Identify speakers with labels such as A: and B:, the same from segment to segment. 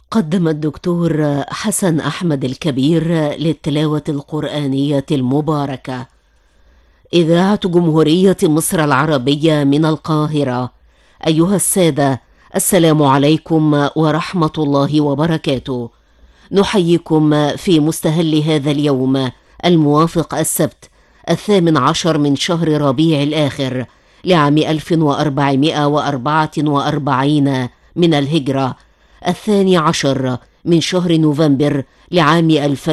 A: قدم الدكتور حسن أحمد الكبير للتلاوة القرآنية المباركة. إذاعة جمهورية مصر العربية من القاهرة. أيها السادة، السلام عليكم ورحمة الله وبركاته. نحييكم في مستهل هذا اليوم الموافق السبت 18 من شهر ربيع الآخر لعام 1444 من الهجرة، 12 من شهر نوفمبر لعام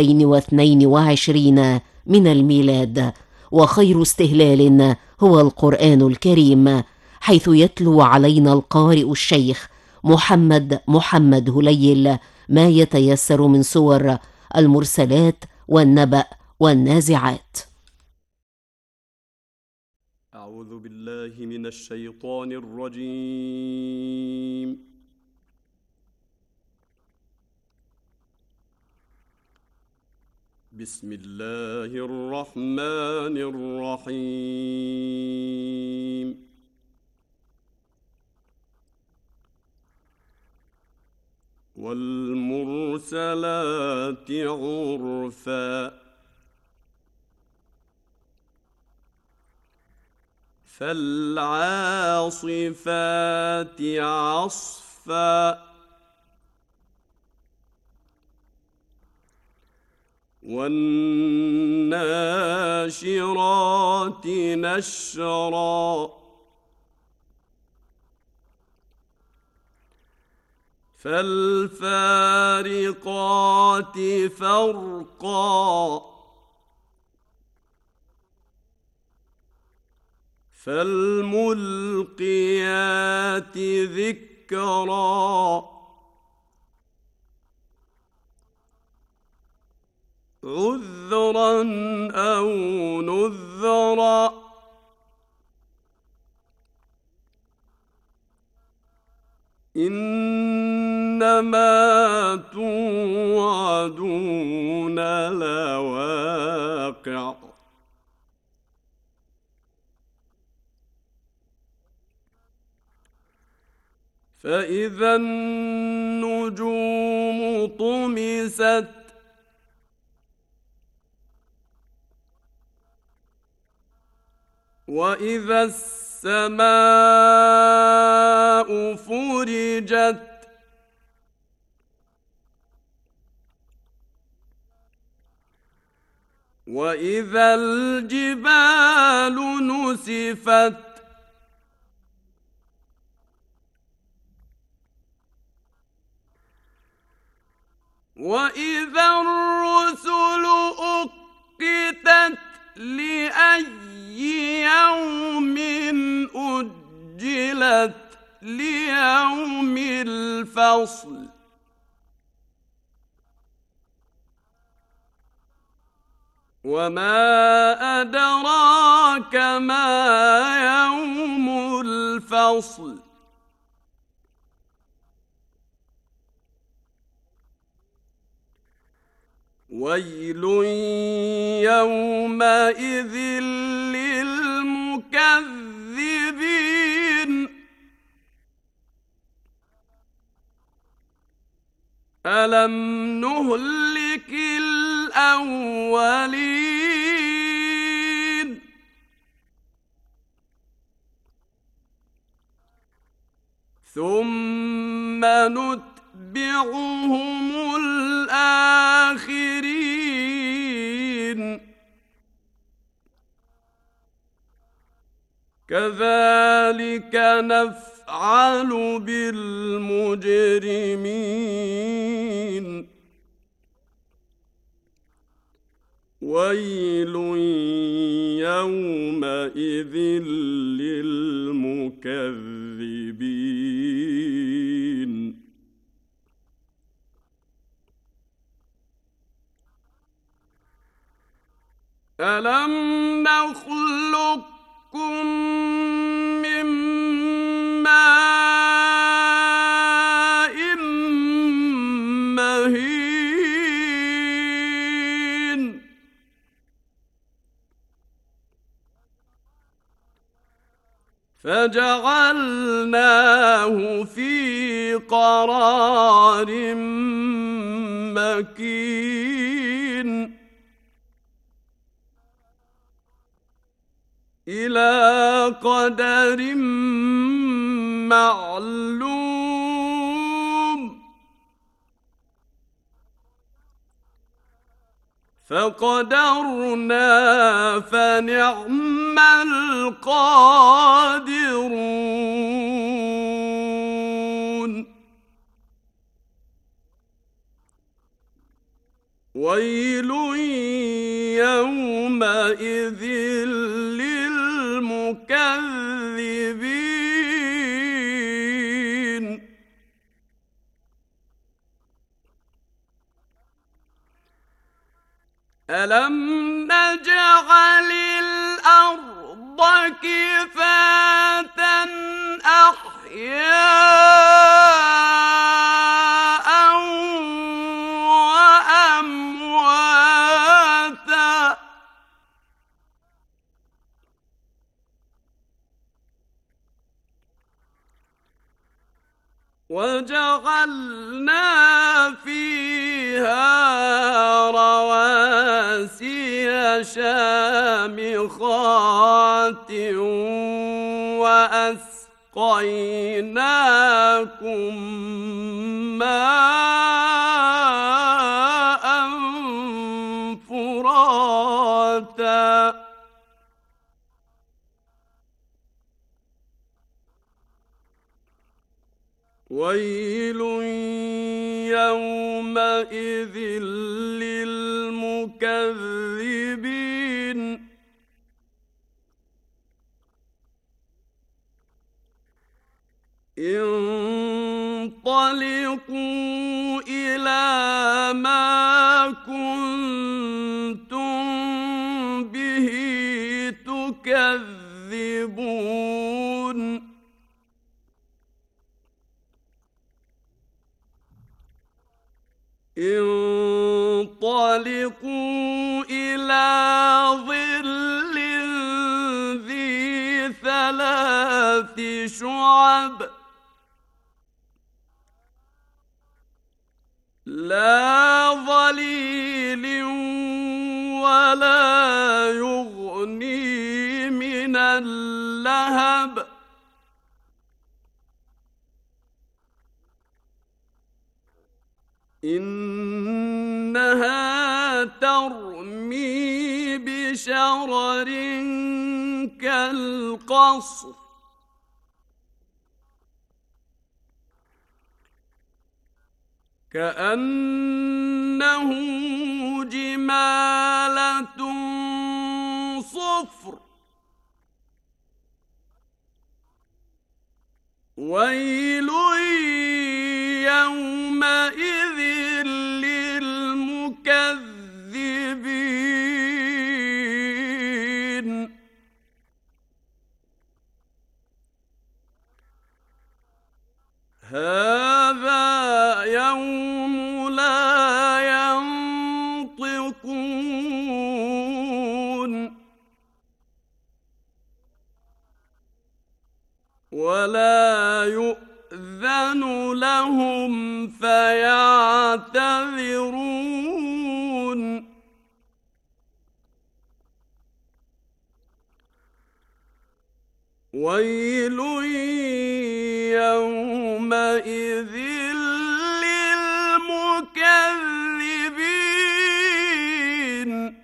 A: 2022 من الميلاد. وخير استهلال هو القرآن الكريم، حيث يتلو علينا القارئ الشيخ محمد هليل ما يتيسر من سور المرسلات والنبأ والنازعات.
B: أعوذ بالله من الشيطان الرجيم. بسم الله الرحمن الرحيم. والمرسلات عرفا فالعاصفات عصفا والناشرات نشرا فالفارقات فرقا فالملقيات ذكرا عذرا أو نذرا إنما توعدون لواقع فإذا النجوم طمست وإذا السماء فرجت وإذا الجبال نسفت وإذا الرسل أقتت لأي يوم أجلت ليوم الفصل وما أدراك ما يوم الفصل ويل يومئذ للمكذبين ألم نهلك الأولين ثم نتبعهم الآخرين كذلك نفعل بالمجرمين ويل يومئذ للمكذبين ألم نخلقكم من ماء مهين فجعلناه في قرار مكين إلى قدر معلوم فقدرنا فنعم القادرون ويل يومئذ للمكذبين ألم نجعل الأرض كفاتا أحياء وأمواتا وجعلنا فيها رواسي شامخات وأسقيناكم ماء فراتا ويل يومئذ للمكذبين انطلقوا إلى ما كنتم به تكذبون انطلقوا إلى ظل ذي ثلاث شعب لا ظليل ولا يغني من اللهب إنها ترمي بشرر كالقصر كأنه جمالة صفر ويل يومئذ للمكذبين هذا يوم لا ينطقون ولا يؤذن لهم فيعتذرون ويل يومئذ للمكذبين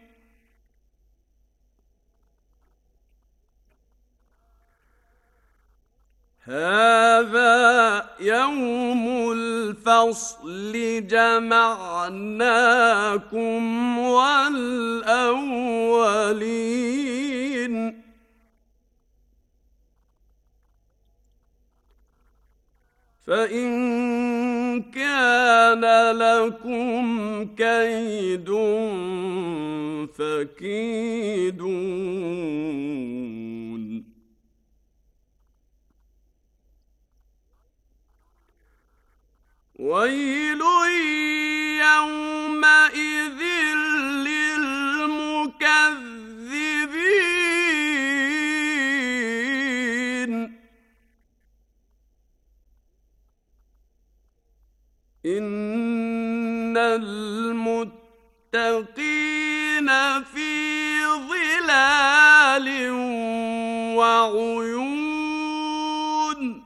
B: هذا يوم الفصل جمعناكم والأولين فإن كان لكم كيد فكيدون ويل يومئذ للمكذبين إن المتقين في ظلال وعيون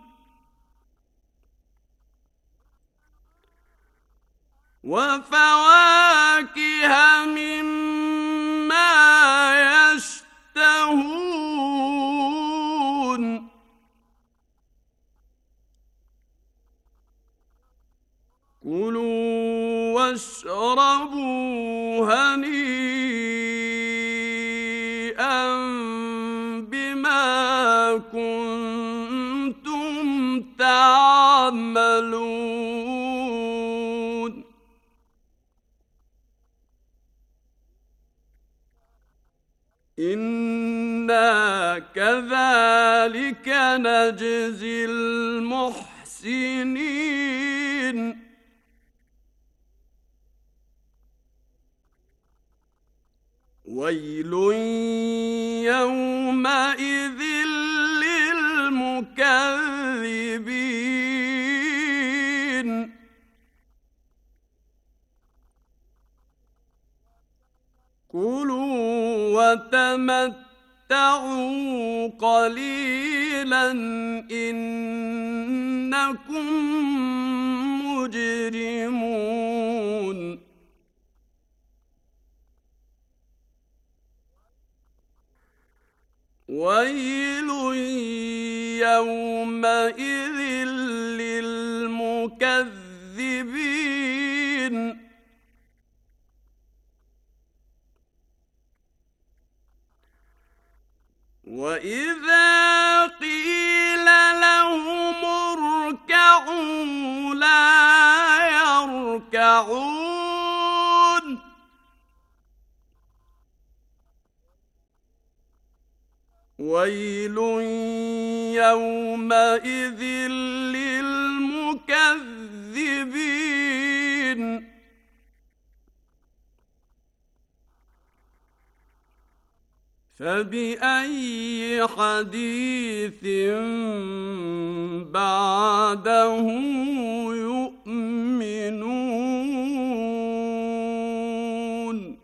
B: وفواكه مما يشتهون كلوا واشربوا هنيئا بما كنتم تعملون إنا كذلك نجزي المحسنين ويل يومئذ للمكذبين كلوا وتمتعوا قليلا إنكم مجرمون ويل يومئذ للمكذبين وإذا قيل لهم اركعوا لا يركعون ويل يومئذ للمكذبين فبأي حديث بعده يؤمنون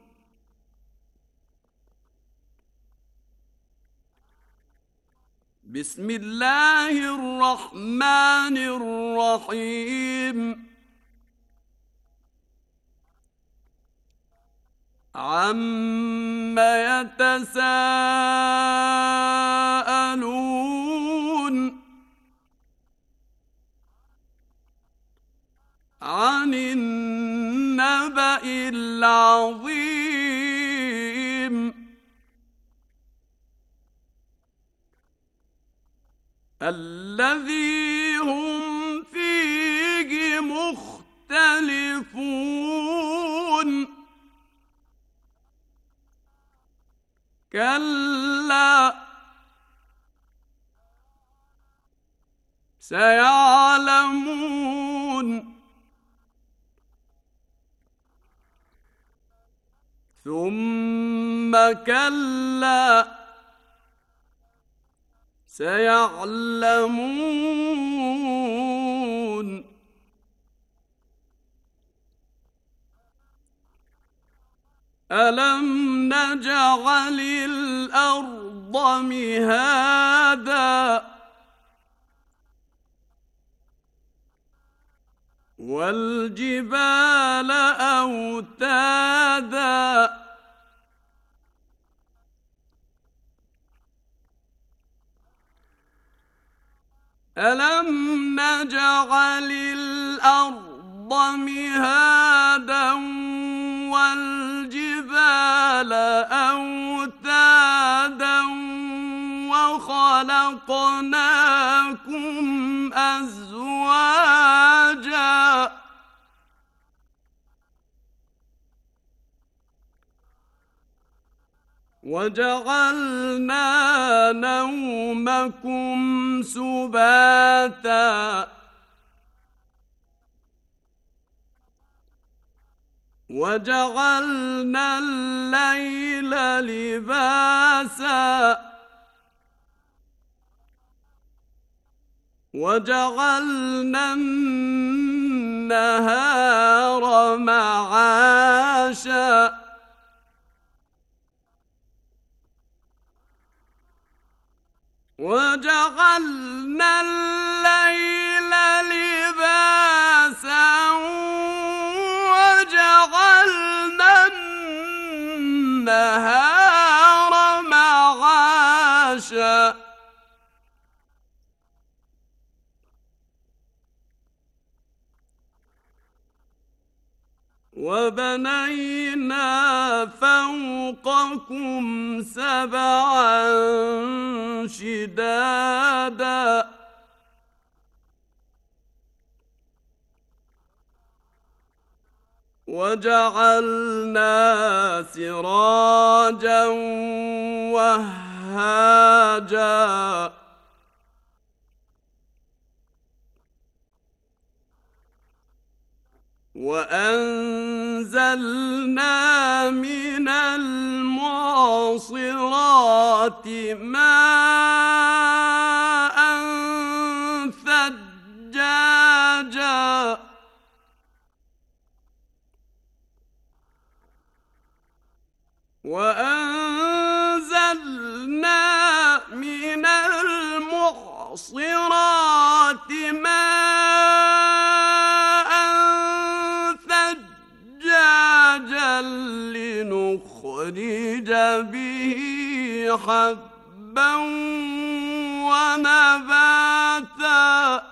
B: بسم الله الرحمن الرحيم عَمَّ يتساءلون عن النبأ العظيم الذي هم فيه مختلفون كلا سيعلمون ثم كلا سيعلمون ألم نجعل الأرض مهادا والجبال أوتادا ألم نجعل الأرض مهادا والجبال أوتادا وخلقناكم أزواجا وجعلنا نومكم سباتا وجعلنا الليل لباسا وجعلنا النهار معاشا وجعلنا الليل لباسا وجعلنا النهار معاشا وبنينا فوقكم سبعا شدادا وجعلنا سراجا وهاجا وأنزلنا من المعصرات ماء ثجاجا وأنزلنا من المعصرات ماء ثجاجا لنخرج به حبا ونباتا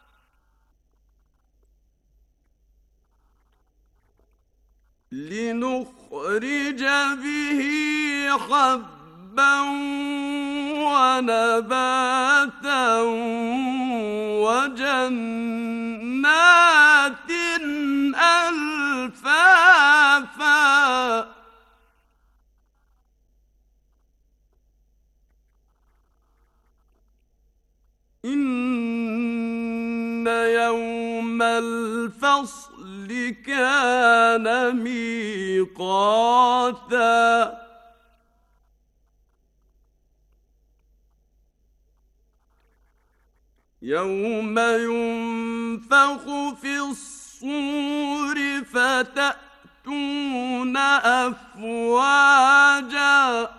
B: لنخرج به حبا ونباتا وجنات ألفافا إن يوم الفصل كان ميقاتا يوم ينفخ في الصور فتأتون أفواجا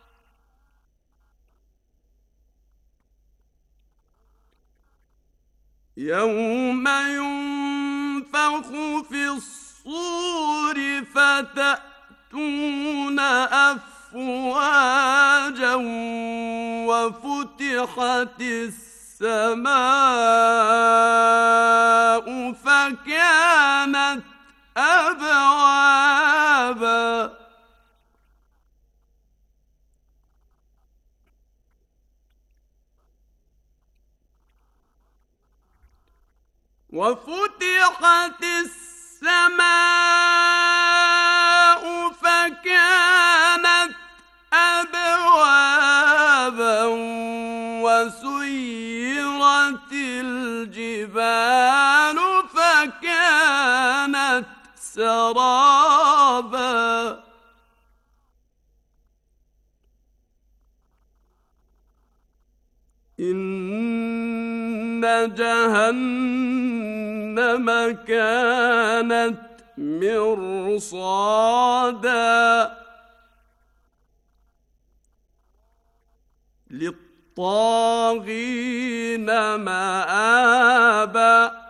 B: يوم ينفخ في الصور فتأتون أفواجا وفتحت السماء فكانت أبوابا وفتحت السماء فكانت أبوابا وسيرت الجبال فكانت سرابا إن جهنم كانت مرصادا للطاغين مآبا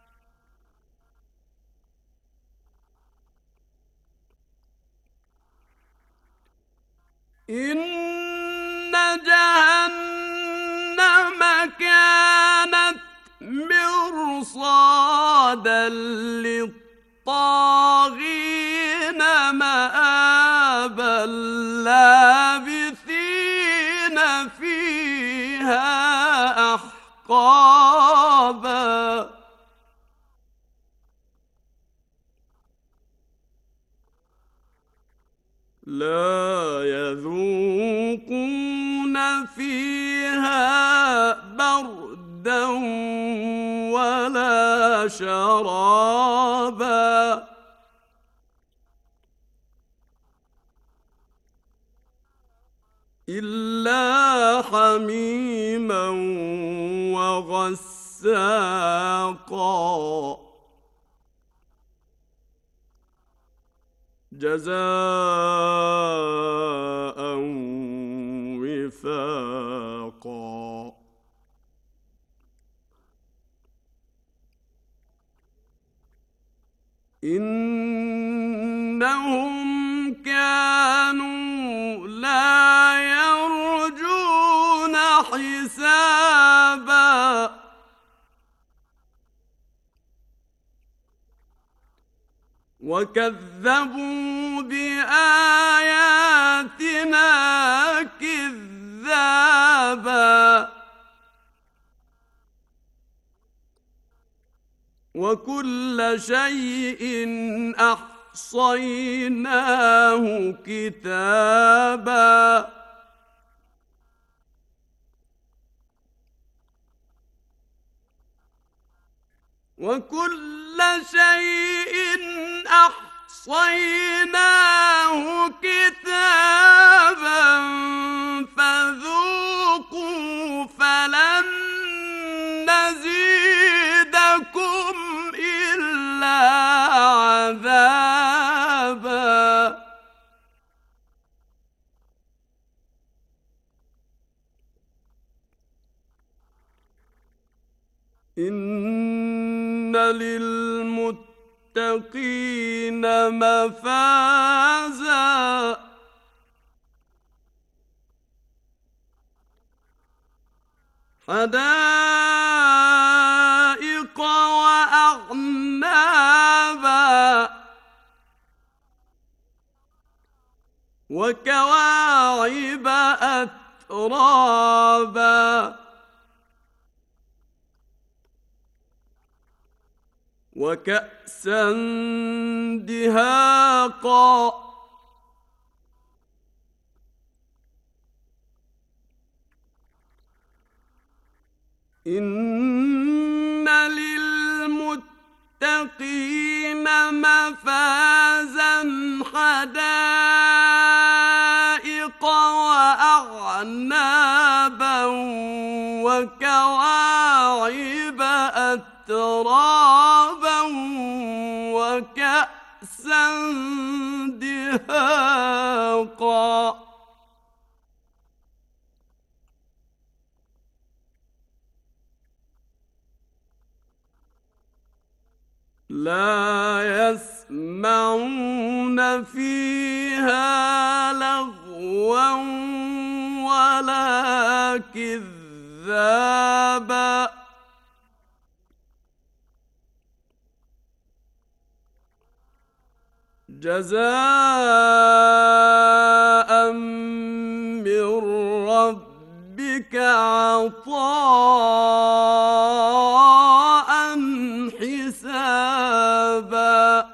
B: إن جهنم كانت مرصادا للطاغين مآبا لابثين فيها أحقابا لا يذوقون فيها بردا ولا شرابا إلا حميما وغساقا جزاء وفاقا. إنهم كانوا لا يرجون حسابا وكذبوا بآياتنا كذابا وكل شيء أحصيناه كتابا وكل شيء أحصيناه كتابا فذوقوا فلن نزيدكم إلا عذابا. إن للمتقين مفازا حدائق وأعنابا وكواعب أترابا وكأسا دهاقا إن للمتقين مفازا حدائق وأعنابا وكواعب أترابا وكأسا دهاقا لا يسمعون فيها لغوا ولا كذابا جزاء من ربك عطاء حسابا.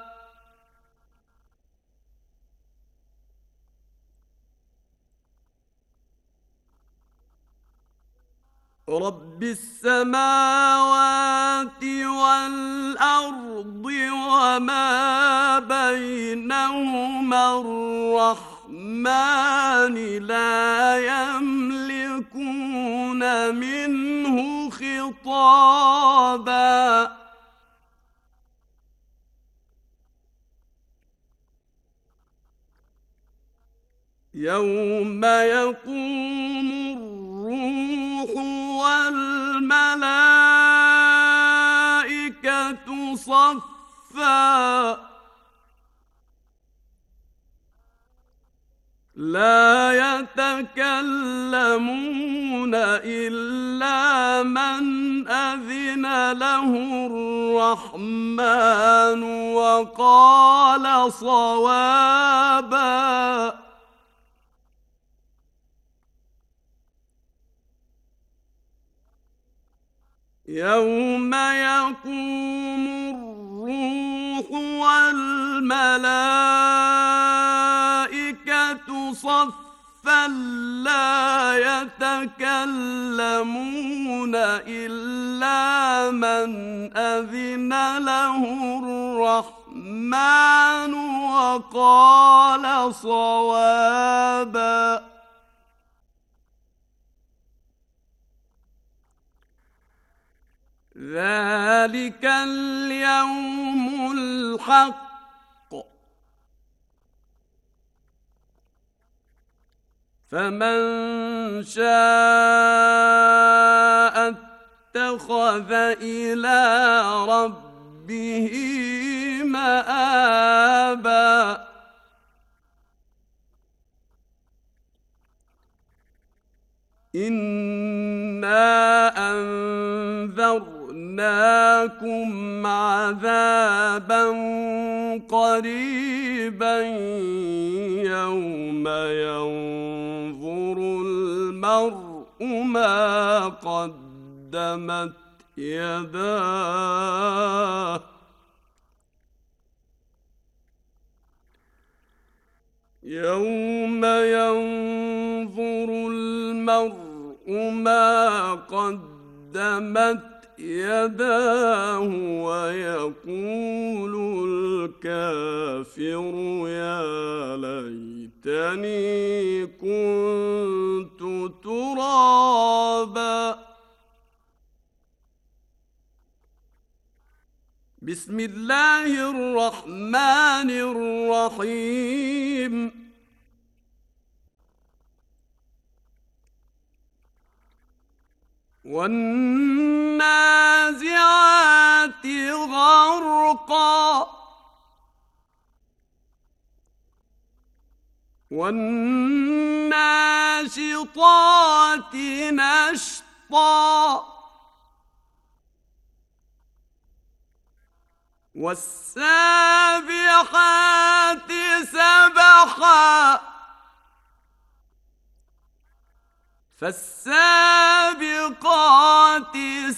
B: رب السماوات والأرض وما بينهما الرحمن لا يملكون منه خطابا يوم يقوم الروح والملائكة صفا لا يتكلمون إلا من أذن له الرحمن وقال صوابا يوم يقوم الروح والملائكة صفا لا يتكلمون إلا من أذن له الرحمن وقال صوابا ذلك اليوم الحق فمن شاء اتخذ إلى ربه مآبا إنا أنذرناكم عذابا قريبا يوم ينظر المرء ما قدمت يداه يوم ينظر المرء ما قدمت يداه ويقول الكافر يا ليتني كنت ترابا بسم الله الرحمن الرحيم والنازعات غرقا والناشطات نشطا والسابحات سبحا فالسابقات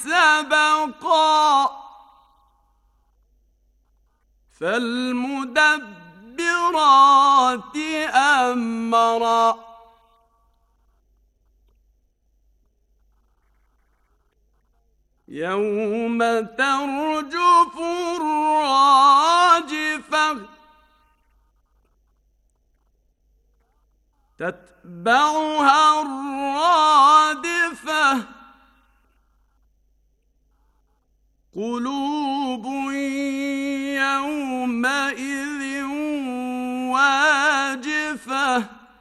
B: سبقا فالمدبرات أمرا يوم ترجف الراجفة تتبعها الرادفة قلوب يومئذ واجفة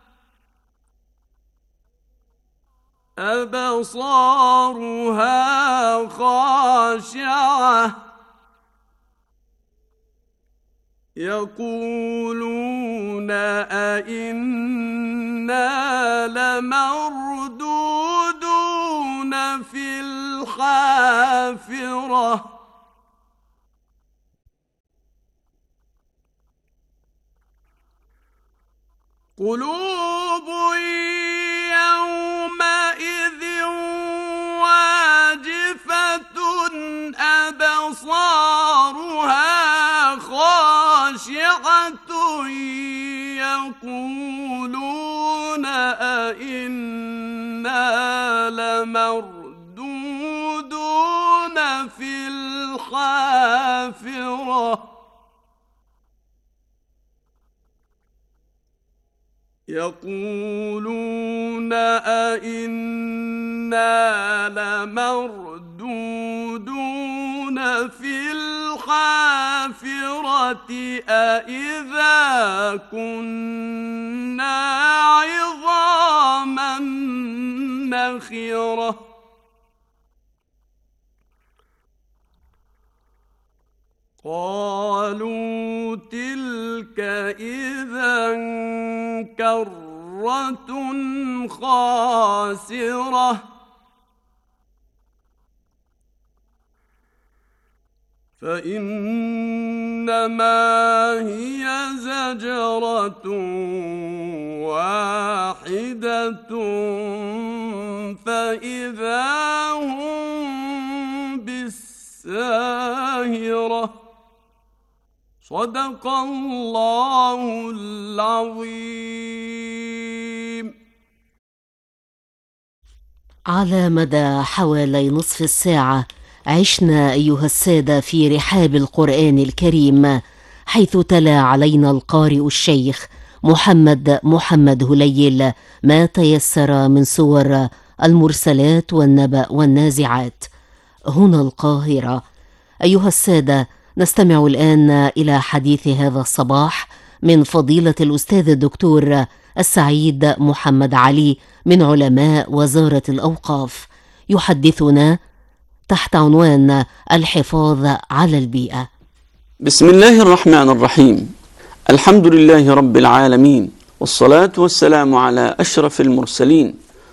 B: أبصارها خاشعة يقولون أئنا لمردودون في الحافرة قلوب يومئذ واجفة أبصارها خاشعة يقولون أئنا لمردودون في الحافرة يقولون أئنا لمردودون في الحافرة أئذا كنا عظاما نخرة قالوا تلك إذا كرة خاسرة فإنما هي زجرة واحدة فإذا هم بالساهرة صدق الله العظيم.
A: على مدى حوالي نصف الساعة عشنا أيها السادة في رحاب القرآن الكريم، حيث تلا علينا القارئ الشيخ محمد هليل ما تيسر من سور المرسلات والنبأ والنازعات. هنا القاهرة. أيها السادة، نستمع الآن إلى حديث هذا الصباح من فضيلة الأستاذ الدكتور السعيد محمد علي من علماء وزارة الأوقاف، يحدثنا تحت عنوان الحفاظ على البيئة.
C: بسم الله الرحمن الرحيم. الحمد لله رب العالمين، والصلاة والسلام على أشرف المرسلين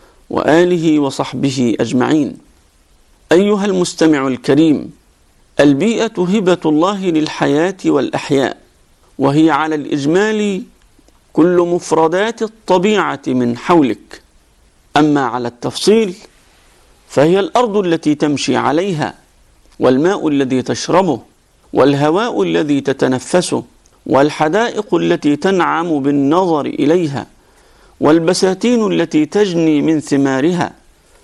C: وآله وصحبه أجمعين. أيها المستمع الكريم، البيئة هبة الله للحياة والأحياء، وهي على الإجمال كل مفردات الطبيعة من حولك. أما على التفصيل فهي الأرض التي تمشي عليها، والماء الذي تشربه، والهواء الذي تتنفسه، والحدائق التي تنعم بالنظر إليها، والبساتين التي تجني من ثمارها.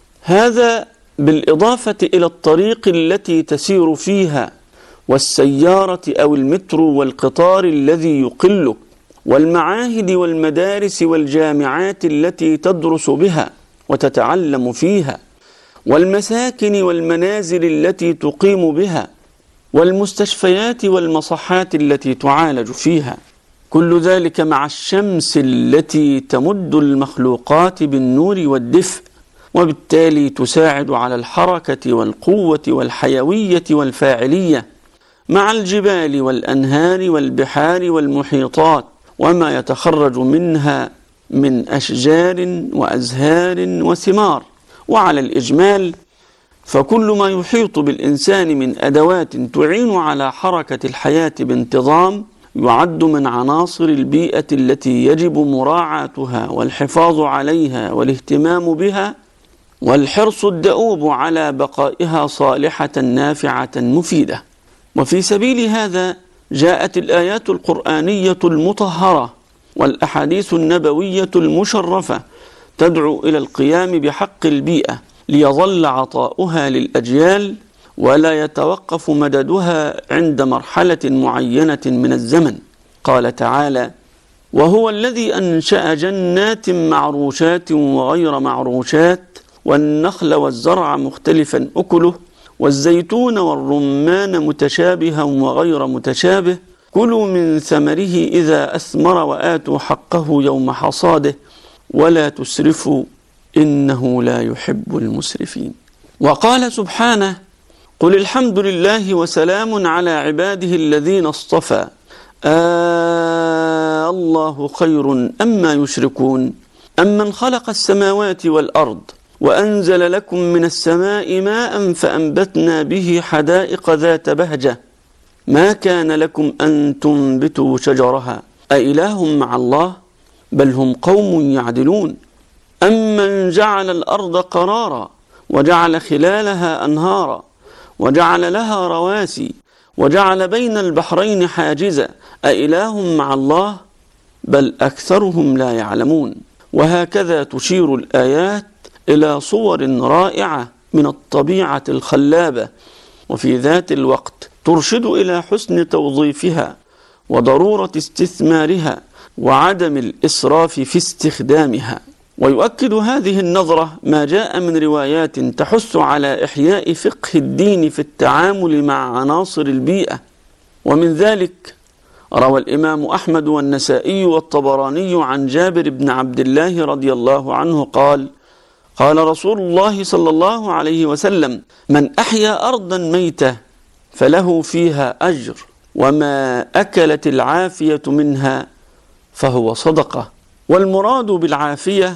C: هذا بالإضافة إلى الطريق التي تسير فيها، والسيارة أو المترو والقطار الذي يقلك، والمعاهد والمدارس والجامعات التي تدرس بها وتتعلم فيها، والمساكن والمنازل التي تقيم بها، والمستشفيات والمصحات التي تعالج فيها. كل ذلك مع الشمس التي تمد المخلوقات بالنور والدفء، وبالتالي تساعد على الحركة والقوة والحيوية والفاعلية، مع الجبال والأنهار والبحار والمحيطات وما يتخرج منها من أشجار وأزهار وثمار. وعلى الإجمال فكل ما يحيط بالإنسان من أدوات تعين على حركة الحياة بانتظام يعد من عناصر البيئة التي يجب مراعاتها والحفاظ عليها والاهتمام بها، والحرص الدؤوب على بقائها صالحة نافعة مفيدة. وفي سبيل هذا جاءت الآيات القرآنية المطهرة والأحاديث النبوية المشرفة تدعو إلى القيام بحق البيئة ليظل عطاؤها للأجيال، ولا يتوقف مددها عند مرحلة معينة من الزمن. قال تعالى: وهو الذي أنشأ جنات معروشات وغير معروشات، والنخل والزرع مختلفا أكله، والزيتون والرمان متشابها وغير متشابه، كلوا من ثمره إذا أثمر وآتوا حقه يوم حصاده، ولا تسرفوا إنه لا يحب المسرفين. وقال سبحانه: قل الحمد لله وسلام على عباده الذين اصطفى الله خير أما يشركون أمن خلق السماوات والأرض وأنزل لكم من السماء ماء فأنبتنا به حدائق ذات بهجة ما كان لكم أن تنبتوا شجرها أإله مع الله بل هم قوم يعدلون أمن جعل الأرض قرارا وجعل خلالها أنهارا وجعل لها رواسي وجعل بين البحرين حاجزا أإله مع الله بل أكثرهم لا يعلمون. وهكذا تشير الآيات إلى صور رائعة من الطبيعة الخلابة، وفي ذات الوقت ترشد إلى حسن توظيفها وضرورة استثمارها وعدم الإسراف في استخدامها. ويؤكد هذه النظرة ما جاء من روايات تحث على إحياء فقه الدين في التعامل مع عناصر البيئة. ومن ذلك روى الإمام أحمد والنسائي والطبراني عن جابر بن عبد الله رضي الله عنه قال: قال رسول الله صلى الله عليه وسلم: من أحيا أرضا ميتة فله فيها أجر، وما أكلت العافية منها فهو صدقة. والمراد بالعافية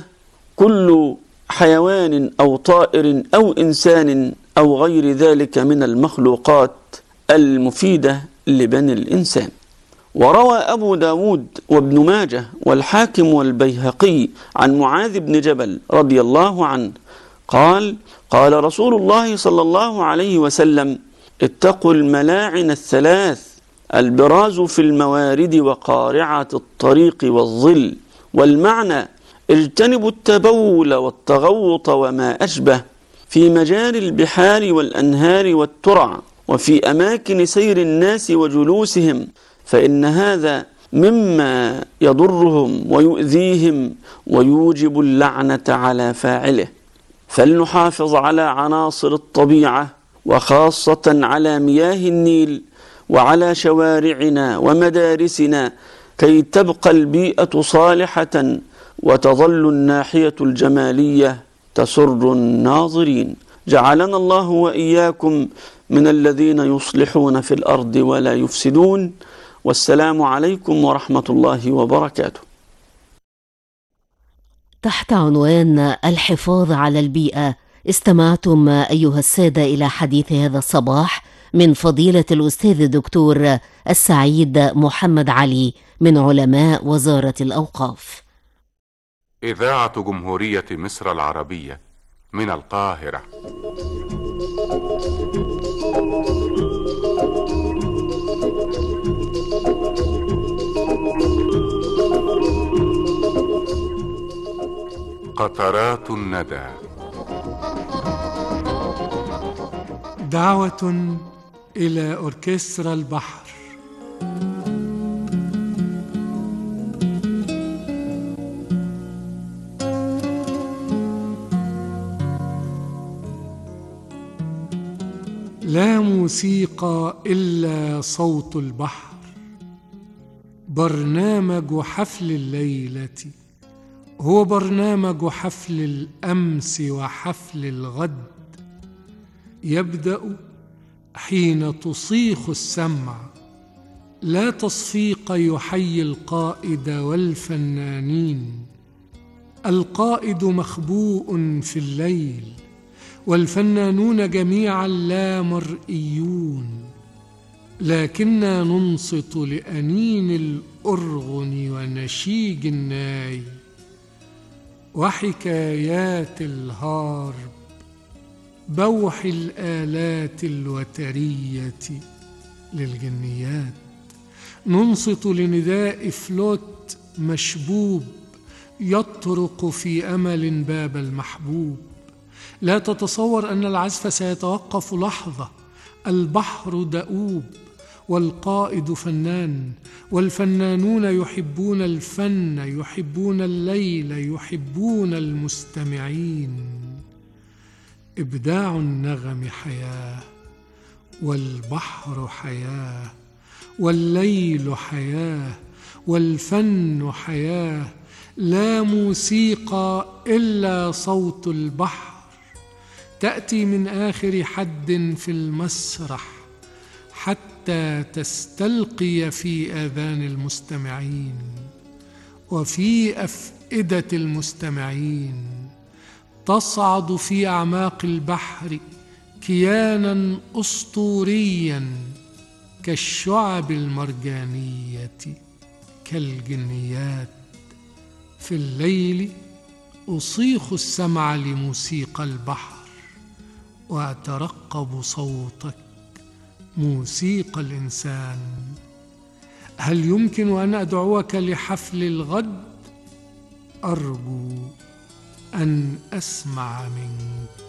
C: كل حيوان أو طائر أو إنسان أو غير ذلك من المخلوقات المفيدة لبني الإنسان. وروى أبو داود وابن ماجه والحاكم والبيهقي عن معاذ بن جبل رضي الله عنه قال: قال رسول الله صلى الله عليه وسلم: اتقوا الملاعن الثلاث، البراز في الموارد وقارعة الطريق والظل. والمعنى: اجتنبوا التبول والتغوط وما أشبه في مجاري البحار والأنهار والترع وفي أماكن سير الناس وجلوسهم، فإن هذا مما يضرهم ويؤذيهم ويوجب اللعنة على فاعله. فلنحافظ على عناصر الطبيعة، وخاصة على مياه النيل وعلى شوارعنا ومدارسنا، كي تبقى البيئة صالحة وتظل الناحية الجمالية تسر الناظرين. جعلنا الله وإياكم من الذين يصلحون في الأرض ولا يفسدون. والسلام عليكم ورحمة الله وبركاته.
A: تحت عنوان الحفاظ على البيئة استمعتم أيها السادة إلى حديث هذا الصباح من فضيلة الأستاذ الدكتور السعيد محمد علي من علماء وزارة الأوقاف.
D: إذاعة جمهورية مصر العربية من القاهرة. قطرات الندى.
E: دعوة إلى أوركسترا البحر. لا موسيقى إلا صوت البحر، برنامج حفل الليلة هو برنامج حفل الأمس وحفل الغد، يبدأ حين تصيخ السمع، لا تصفيق يحيي القائد والفنانين. القائد مخبوء في الليل، والفنانون جميعا لا مرئيون، لكننا ننصت لأنين الأرغن ونشيج الناي وحكايات الهارب، بوح الآلات الوترية للجنيات. ننصت لنداء فلوت مشبوب يطرق في أمل باب المحبوب. لا تتصور أن العزف سيتوقف لحظة. البحر دؤوب والقائد فنان، والفنانون يحبون الفن، يحبون الليل، يحبون المستمعين. إبداع النغم حياة، والبحر حياة، والليل حياة، والفن حياة. لا موسيقى إلا صوت البحر، تأتي من آخر حد في المسرح حتى تستلقي في آذان المستمعين وفي أفئدة المستمعين. تصعد في أعماق البحر كيانا أسطوريا كالشعب المرجانية كالجنيات. في الليل أصيخ السمع لموسيقى البحر، وأترقب صوتك موسيقى الإنسان. هل يمكن أن أدعوك لحفل الغد؟ أرجو أن أسمع منك.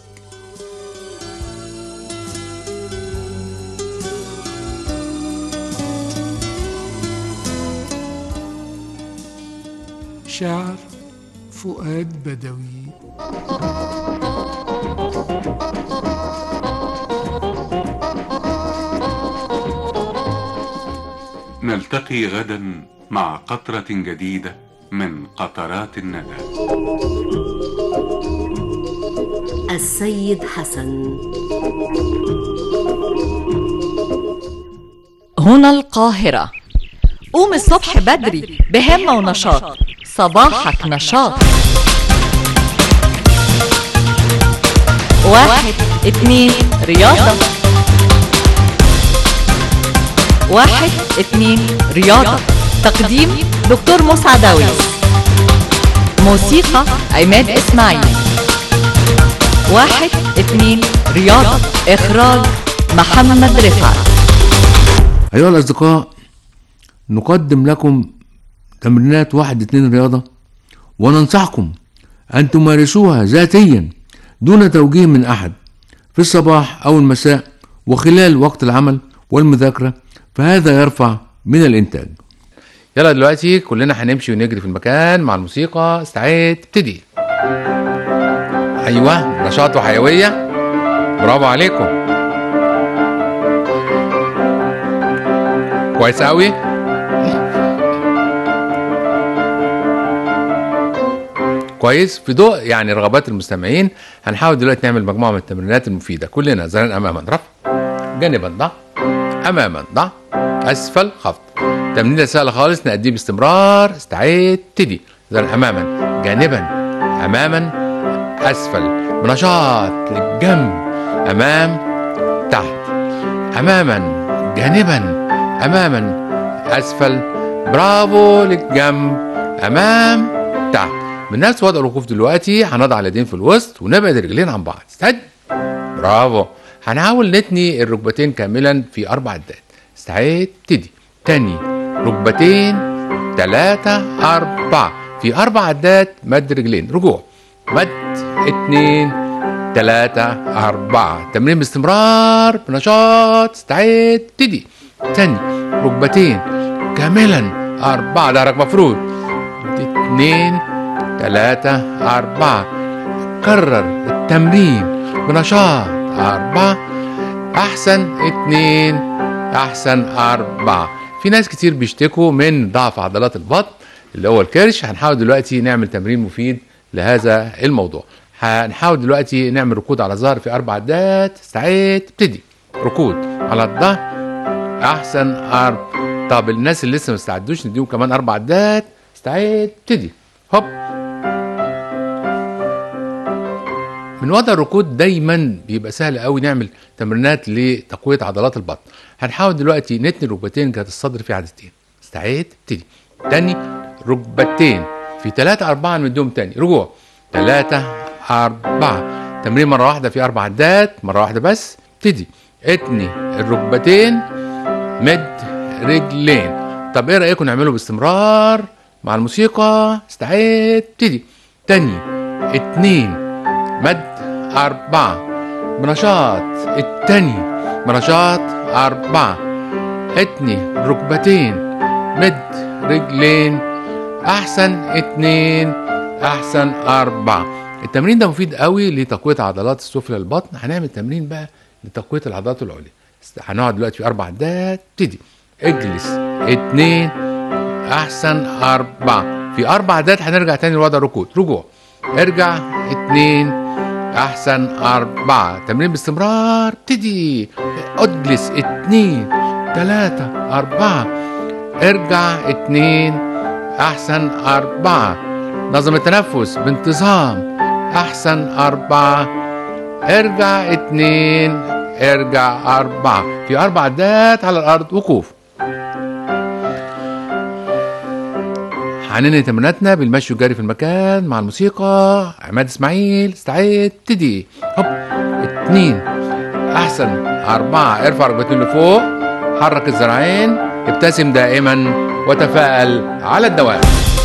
E: شعر فؤاد بدوي.
D: نلتقي غدا مع قطرة جديدة من قطرات الندى.
A: السيد حسن.
F: هنا القاهرة. قوم الصبح بدري بهمة ونشاط، صباحك نشاط. 1 2 رياضة. 1 2 رياضة. تقديم دكتور مسعداوي. موسيقى عماد إسماعيل. 1 2 رياضة. إخراج محمد رفعت.
G: أيها الأصدقاء، نقدم لكم تمرينات 1 2 رياضة، وننصحكم أن تمارسوها ذاتيا دون توجيه من أحد في الصباح أو المساء وخلال وقت العمل والمذاكرة، فهذا يرفع من الإنتاج. يلا دلوقتي كلنا هنمشي ونجري في المكان مع الموسيقى. استعد، ابتدي. أيوة، نشاط وحيوية. برافو عليكم، كويس أوي. كويس. في ضوء يعني رغبات المستمعين هنحاول دلوقتي نعمل مجموعه من التمرينات المفيده. كلنا زرين اماما رفع، جانبا ضع، اماما ضع، اسفل خفض. تمرين سهل خالص نأديه باستمرار. استعد ابتدي. زرين اماما، جانبا، اماما، اسفل، بنشاط للجنب، امام، تحت، اماما، جانبا، اماما، اسفل، برافو، للجنب، امام، تحت. من نفس وضع الوقوف دلوقتي هنضع اليدين في الوسط ونبعد الرجلين عن بعض. استعد، برافو. هنحاول نتني الركبتين كاملا في 4 عدات. استعد ابتدي. تاني، ركبتين، 3، 4 في 4 عدات. مد رجلين، رجوع، مد، 2، 3، 4. تمرين باستمرار بنشاط. استعد ابتدي. تاني، ركبتين كاملا، 4 ظهرك مفرود، 2، 3، 4. كرر التمرين بنشاط. 4 احسن، 2 احسن، 4. في ناس كتير بيشتكوا من ضعف عضلات البطن اللي هو الكرش. هنحاول دلوقتي نعمل تمرين مفيد لهذا الموضوع. هنحاول دلوقتي نعمل ركود على الظهر في 4 عدات. استعد ابتدي. ركود على الظهر، احسن، 4. طب الناس اللي لسه ما استعدوش نديهم كمان 4 عدات. استعد ابتدي. هوب. من وضع الركود دايما بيبقى سهل قوي نعمل تمرينات لتقويه عضلات البطن. هنحاول دلوقتي نتني ركبتين جهه الصدر في عدتين. استعد ابتدي. تاني، ركبتين في 3، 4 نمدهم تاني. رجوع، 3، 4. تمرين مره واحده في 4 عدات، مره واحده بس. ابتدي. اتني الركبتين، مد رجلين. طب ايه رايكم نعمله باستمرار مع الموسيقى؟ استعد ابتدي. تاني، 2، مد، 4 بنشاط. التاني بنشاط، 4. اتني ركبتين، مد رجلين، احسن، 2 احسن، 4. التمرين ده مفيد قوي لتقويه عضلات السفلى للبطن. هنعمل تمرين بقى لتقويه العضلات العليا. هنقعد دلوقتي في 4 عدات. ابتدي. اجلس، 2 احسن، 4. في 4 عدات هنرجع تاني لوضع الركود. رجوع، ارجع، 2 احسن، 4. تمرين باستمرار. ابتدي. اجلس، 2، 3، 4. ارجع، 2 احسن، 4. نظم التنفس بانتظام. احسن، 4. ارجع، 2 ارجع، 4. في 4 عدات على الارض. وقوف. هننهي تمريناتنا بالمشي والجري في المكان مع الموسيقى. عماد اسماعيل. استعد ابتدي. هوب، 2 احسن، 4. ارفع ركبتين لفوق، حرك الذراعين، ابتسم دائما وتفائل على الدوام.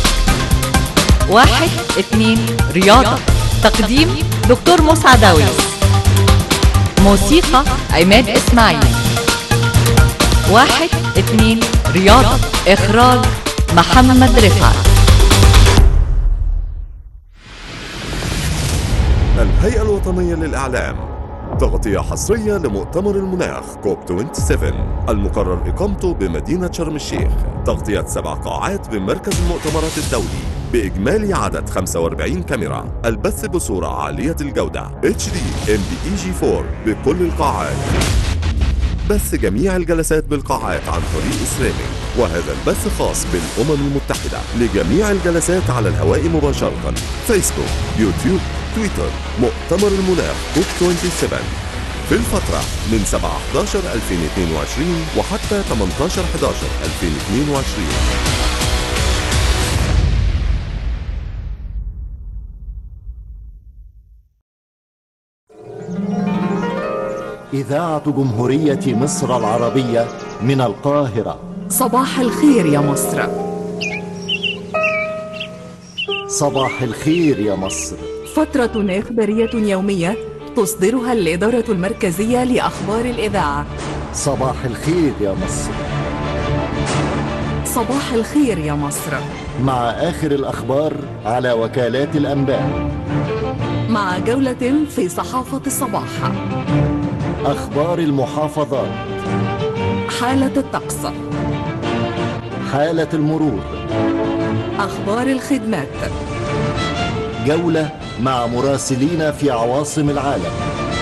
F: 1، 2 رياضة. تقديم دكتور مسعداوي. موسيقى عماد اسماعيل. 1، 2 رياضة. إخراج محمد رفعت.
H: الهيئة الوطنية للإعلام تغطية حصرية لمؤتمر المناخ كوب 27 المقرر إقامته بمدينة شرم الشيخ. تغطية 7 قاعات بمركز المؤتمرات الدولي بإجمالي عدد 45 كاميرا. البث بصورة عالية الجودة HD MPEG-4 بكل القاعات. بث جميع الجلسات بالقاعات عن طريق ستريمينج، وهذا البث خاص بالأمم المتحدة لجميع الجلسات على الهواء مباشرة. فيسبوك، يوتيوب، تويتر. مؤتمر المناخ كوب 27 في الفترة من 7/11/2022 وحتى 18/11/2022.
I: إذاعة جمهورية مصر العربية من القاهرة.
J: صباح الخير يا مصر.
I: صباح الخير يا مصر.
J: فترة إخبارية يومية تصدرها الإدارة المركزية لأخبار الإذاعة.
I: صباح الخير يا مصر.
J: صباح الخير يا مصر.
I: مع آخر الأخبار على وكالات الأنباء.
J: مع جولة في صحافة الصباح.
I: أخبار المحافظات.
J: حالة الطقس.
I: حالة المرور.
J: أخبار الخدمات.
I: جولة مع مراسلين في عواصم العالم.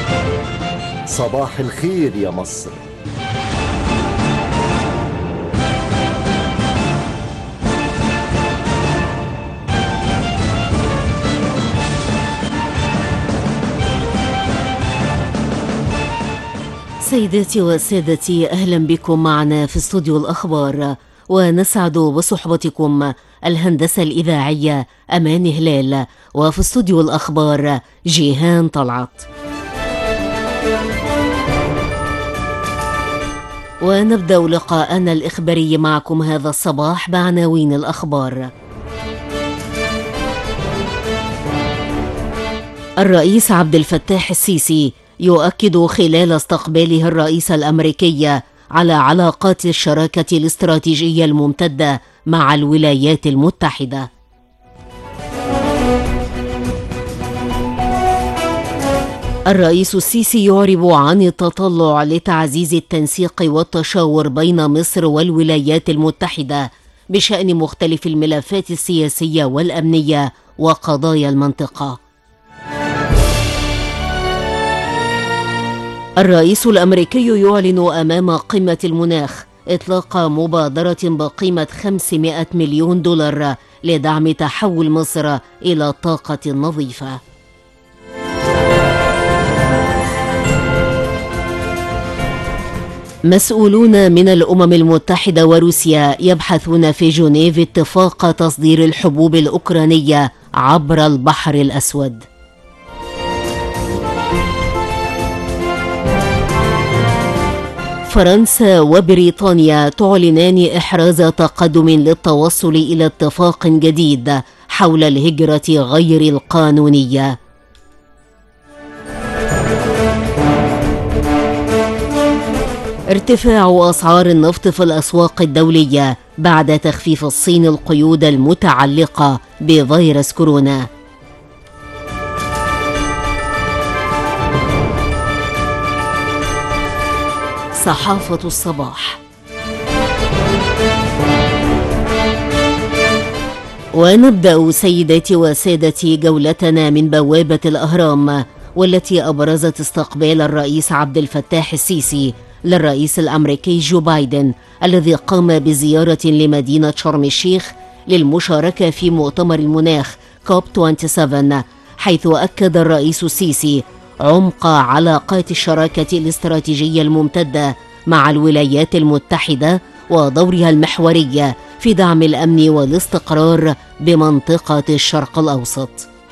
I: صباح الخير يا مصر.
A: سيداتي وسادتي، أهلا بكم معنا في استوديو الأخبار، ونسعد بصحبتكم الهندسة الإذاعية أمان هلال، وفي استوديو الأخبار جيهان طلعت. ونبدأ لقاءنا الإخباري معكم هذا الصباح بعناوين الأخبار. الرئيس عبد الفتاح السيسي يؤكد خلال استقباله الرئيس الأمريكي على علاقات الشراكة الاستراتيجية الممتدة مع الولايات المتحدة. الرئيس السيسي يعرب عن التطلع لتعزيز التنسيق والتشاور بين مصر والولايات المتحدة بشأن مختلف الملفات السياسية والأمنية وقضايا المنطقة. الرئيس الأمريكي يعلن أمام قمة المناخ إطلاق مبادرة بقيمة 500 مليون دولار لدعم تحول مصر إلى الطاقة النظيفة. مسؤولون من الأمم المتحدة وروسيا يبحثون في جنيف اتفاق تصدير الحبوب الأوكرانية عبر البحر الأسود. فرنسا وبريطانيا تعلنان إحراز تقدم للتوصل إلى اتفاق جديد حول الهجرة غير القانونية. ارتفاع أسعار النفط في الأسواق الدولية بعد تخفيف الصين القيود المتعلقة بفيروس كورونا. صحافة الصباح. ونبدأ سيداتي وسادتي جولتنا من بوابة الأهرام، والتي أبرزت استقبال الرئيس عبد الفتاح السيسي للرئيس الأمريكي جو بايدن، الذي قام بزيارة لمدينة شرم الشيخ للمشاركة في مؤتمر المناخ كوب 27، حيث أكد الرئيس السيسي عمق علاقات الشراكة الاستراتيجية الممتدة مع الولايات المتحدة ودورها المحوري في دعم الأمن والاستقرار بمنطقة الشرق الأوسط.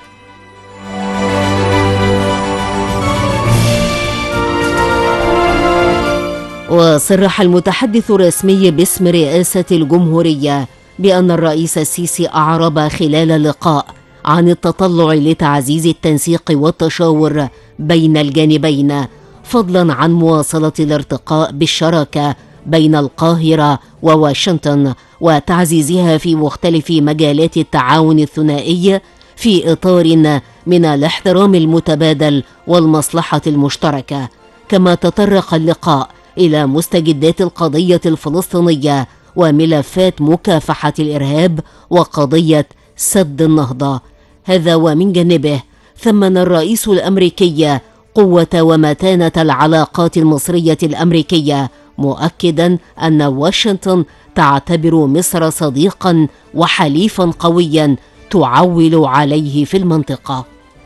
A: وصرح المتحدث الرسمي باسم رئاسة الجمهورية بأن الرئيس السيسي أعرب خلال اللقاء عن التطلع لتعزيز التنسيق والتشاور بين الجانبين، فضلا عن مواصلة الارتقاء بالشراكة بين القاهرة وواشنطن وتعزيزها في مختلف مجالات التعاون الثنائي في إطار من الاحترام المتبادل والمصلحة المشتركة. كما تطرق اللقاء إلى مستجدات القضية الفلسطينية وملفات مكافحة الإرهاب وقضية سد النهضة. هذا ومن جانبه ثمن الرئيس الأمريكي قوة ومتانة العلاقات المصرية الأمريكية، مؤكدا أن واشنطن تعتبر مصر صديقا وحليفا قويا تعول عليه في المنطقة.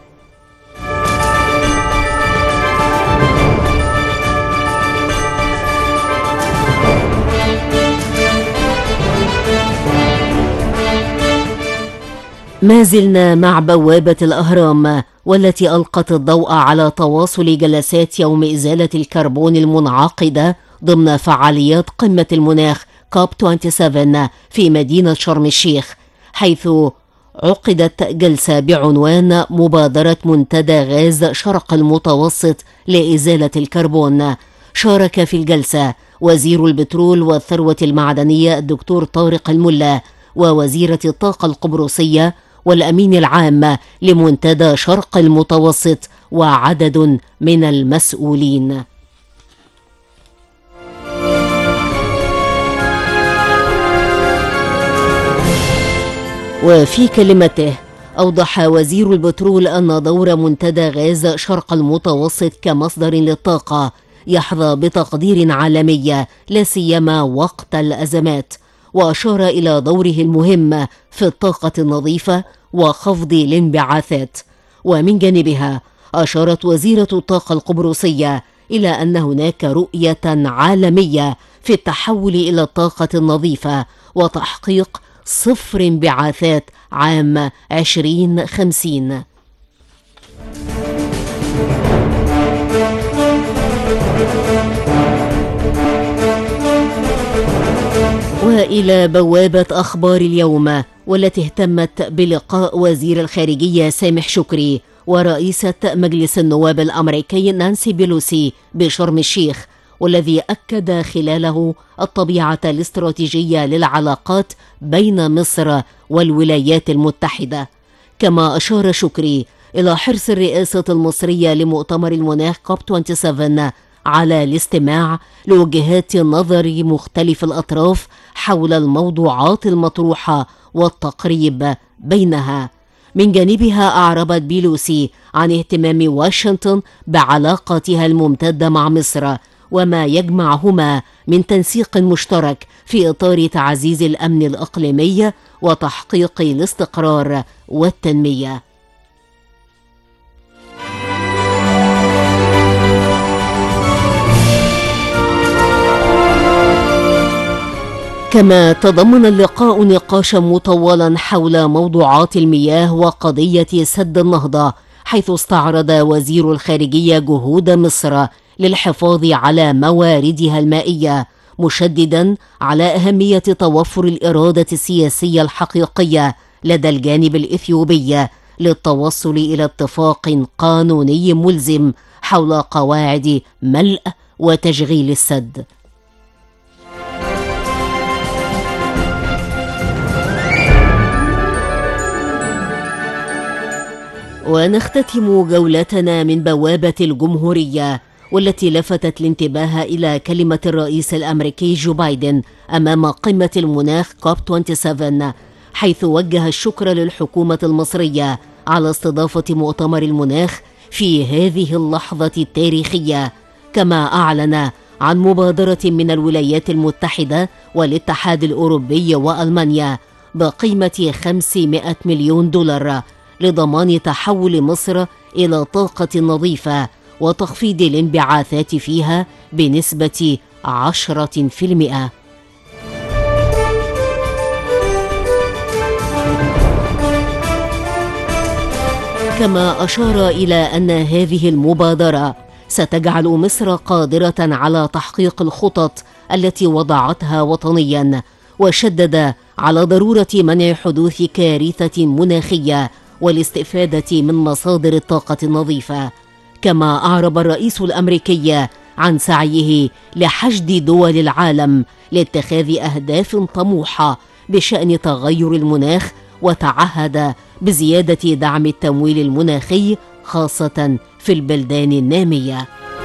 A: ما زلنا مع بوابة الأهرام، والتي ألقت الضوء على تواصل جلسات يوم إزالة الكربون المنعقدة ضمن فعاليات قمة المناخ كوب 27 في مدينة شرم الشيخ، حيث عقدت جلسة بعنوان مبادرة منتدى غاز شرق المتوسط لإزالة الكربون. شارك في الجلسة وزير البترول والثروة المعدنية الدكتور طارق الملا، ووزيرة الطاقة القبرصية، والأمين العام لمنتدى شرق المتوسط، وعدد من المسؤولين. وفي كلمته أوضح وزير البترول أن دور منتدى غاز شرق المتوسط كمصدر للطاقة يحظى بتقدير عالمي لا سيما وقت الأزمات، وأشار إلى دوره المهم في الطاقة النظيفة وخفض الانبعاثات. ومن جانبها أشارت وزيرة الطاقة القبرصية إلى أن هناك رؤية عالمية في التحول إلى الطاقة النظيفة وتحقيق 0 انبعاثات عام 2050. وإلى بوابة أخبار اليوم، والتي اهتمت بلقاء وزير الخارجية سامح شكري ورئيسة مجلس النواب الأمريكي نانسي بيلوسي بشرم الشيخ، والذي أكد خلاله الطبيعة الاستراتيجية للعلاقات بين مصر والولايات المتحدة. كما أشار شكري إلى حرص الرئاسة المصرية لمؤتمر المناخ كوب 27 على الاستماع لوجهات نظر مختلف الأطراف حول الموضوعات المطروحة والتقريب بينها. من جانبها أعربت بيلوسي عن اهتمام واشنطن بعلاقاتها الممتدة مع مصر وما يجمعهما من تنسيق مشترك في إطار تعزيز الأمن الإقليمي وتحقيق الاستقرار والتنمية. كما تضمن اللقاء نقاشا مطولا حول موضوعات المياه وقضية سد النهضة، حيث استعرض وزير الخارجية جهود مصر للحفاظ على مواردها المائية، مشددا على أهمية توفر الإرادة السياسية الحقيقية لدى الجانب الإثيوبي للتوصل إلى اتفاق قانوني ملزم حول قواعد ملء وتشغيل السد. ونختتم جولتنا من بوابة الجمهورية، والتي لفتت الانتباه إلى كلمة الرئيس الأمريكي جو بايدن أمام قمة المناخ كوب 27، حيث وجه الشكر للحكومة المصرية على استضافة مؤتمر المناخ في هذه اللحظة التاريخية. كما أعلن عن مبادرة من الولايات المتحدة والاتحاد الأوروبي وألمانيا بقيمة 500 مليون دولار لضمان تحول مصر إلى طاقة نظيفة وتخفيض الانبعاثات فيها بنسبة 10%. كما أشار إلى أن هذه المبادرة ستجعل مصر قادرة على تحقيق الخطط التي وضعتها وطنيا، وشدد على ضرورة منع حدوث كارثة مناخية والاستفادة من مصادر الطاقة النظيفة. كما أعرب الرئيس الأمريكي عن سعيه لحشد دول العالم لاتخاذ أهداف طموحة بشأن تغير المناخ، وتعهد بزيادة دعم التمويل المناخي خاصة في البلدان النامية.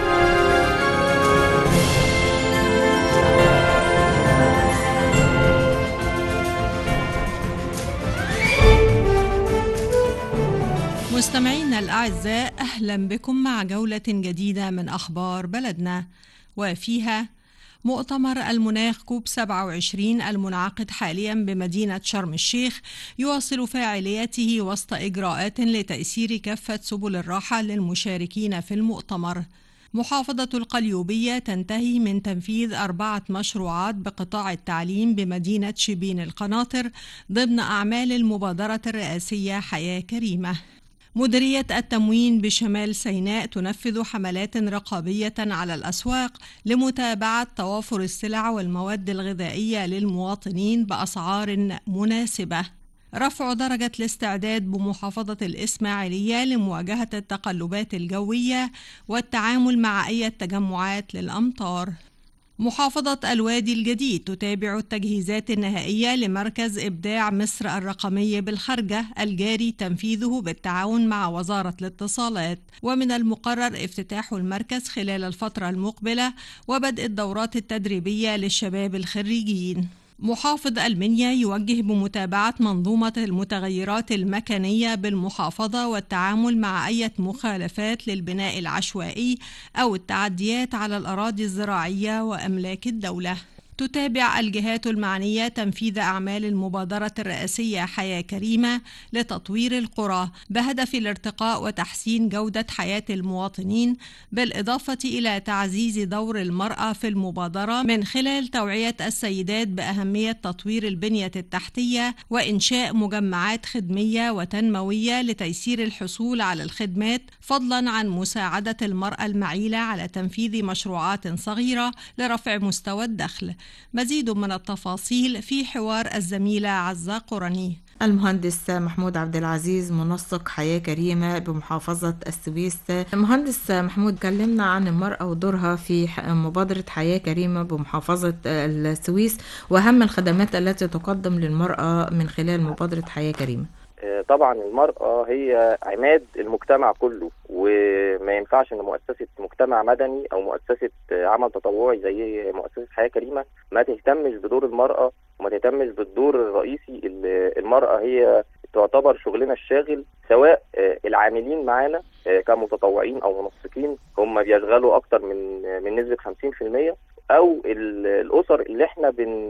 K: مستمعينا الأعزاء، أهلا بكم مع جولة جديدة من أخبار بلدنا، وفيها مؤتمر المناخ كوب 27 المنعقد حاليا بمدينة شرم الشيخ يواصل فاعليته وسط إجراءات لتأثير كافة سبل الراحة للمشاركين في المؤتمر. محافظة القليوبية تنتهي من تنفيذ 4 مشروعات بقطاع التعليم بمدينة شبين القناطر ضمن أعمال المبادرة الرئاسية حياة كريمة. مديرية التموين بشمال سيناء تنفذ حملات رقابية على الأسواق لمتابعة توافر السلع والمواد الغذائية للمواطنين بأسعار مناسبة. رفع درجة الاستعداد بمحافظة الإسماعيلية لمواجهة التقلبات الجوية والتعامل مع أي تجمعات للأمطار. محافظة الوادي الجديد تتابع التجهيزات النهائية لمركز إبداع مصر الرقمي بالخرجة الجاري تنفيذه بالتعاون مع وزارة الاتصالات، ومن المقرر افتتاح المركز خلال الفترة المقبلة وبدء الدورات التدريبية للشباب الخريجين. محافظ المنيا يوجه بمتابعة منظومة المتغيرات المكانية بالمحافظة والتعامل مع أي مخالفات للبناء العشوائي أو التعديات على الأراضي الزراعية وأملاك الدولة. تتابع الجهات المعنية تنفيذ أعمال المبادرة الرئاسية حياة كريمة لتطوير القرى بهدف الارتقاء وتحسين جودة حياة المواطنين، بالإضافة إلى تعزيز دور المرأة في المبادرة من خلال توعية السيدات بأهمية تطوير البنية التحتية وإنشاء مجمعات خدمية وتنموية لتيسير الحصول على الخدمات، فضلا عن مساعدة المرأة المعيلة على تنفيذ مشروعات صغيرة لرفع مستوى الدخل. مزيد من التفاصيل في حوار الزميلة عزة قرني.
L: المهندس محمود عبد العزيز، منسق حياة كريمة بمحافظة السويس. مهندس محمود، كلمنا عن المرأة ودورها في مبادرة حياة كريمة بمحافظة السويس وأهم الخدمات التي تقدم للمرأة من خلال مبادرة حياة كريمة.
M: طبعا المرأة هي عماد المجتمع كله، وما ينفعش ان مؤسسة مجتمع مدني او مؤسسة عمل تطوعي زي مؤسسة حياة كريمة ما تهتمش بدور المرأة وما تهتمش بالدور الرئيسي اللي المرأة هي تعتبر شغلنا الشاغل، سواء العاملين معانا كمتطوعين او منسقين هم بيشغلوا اكتر من نسبة 50%، او الاسر اللي احنا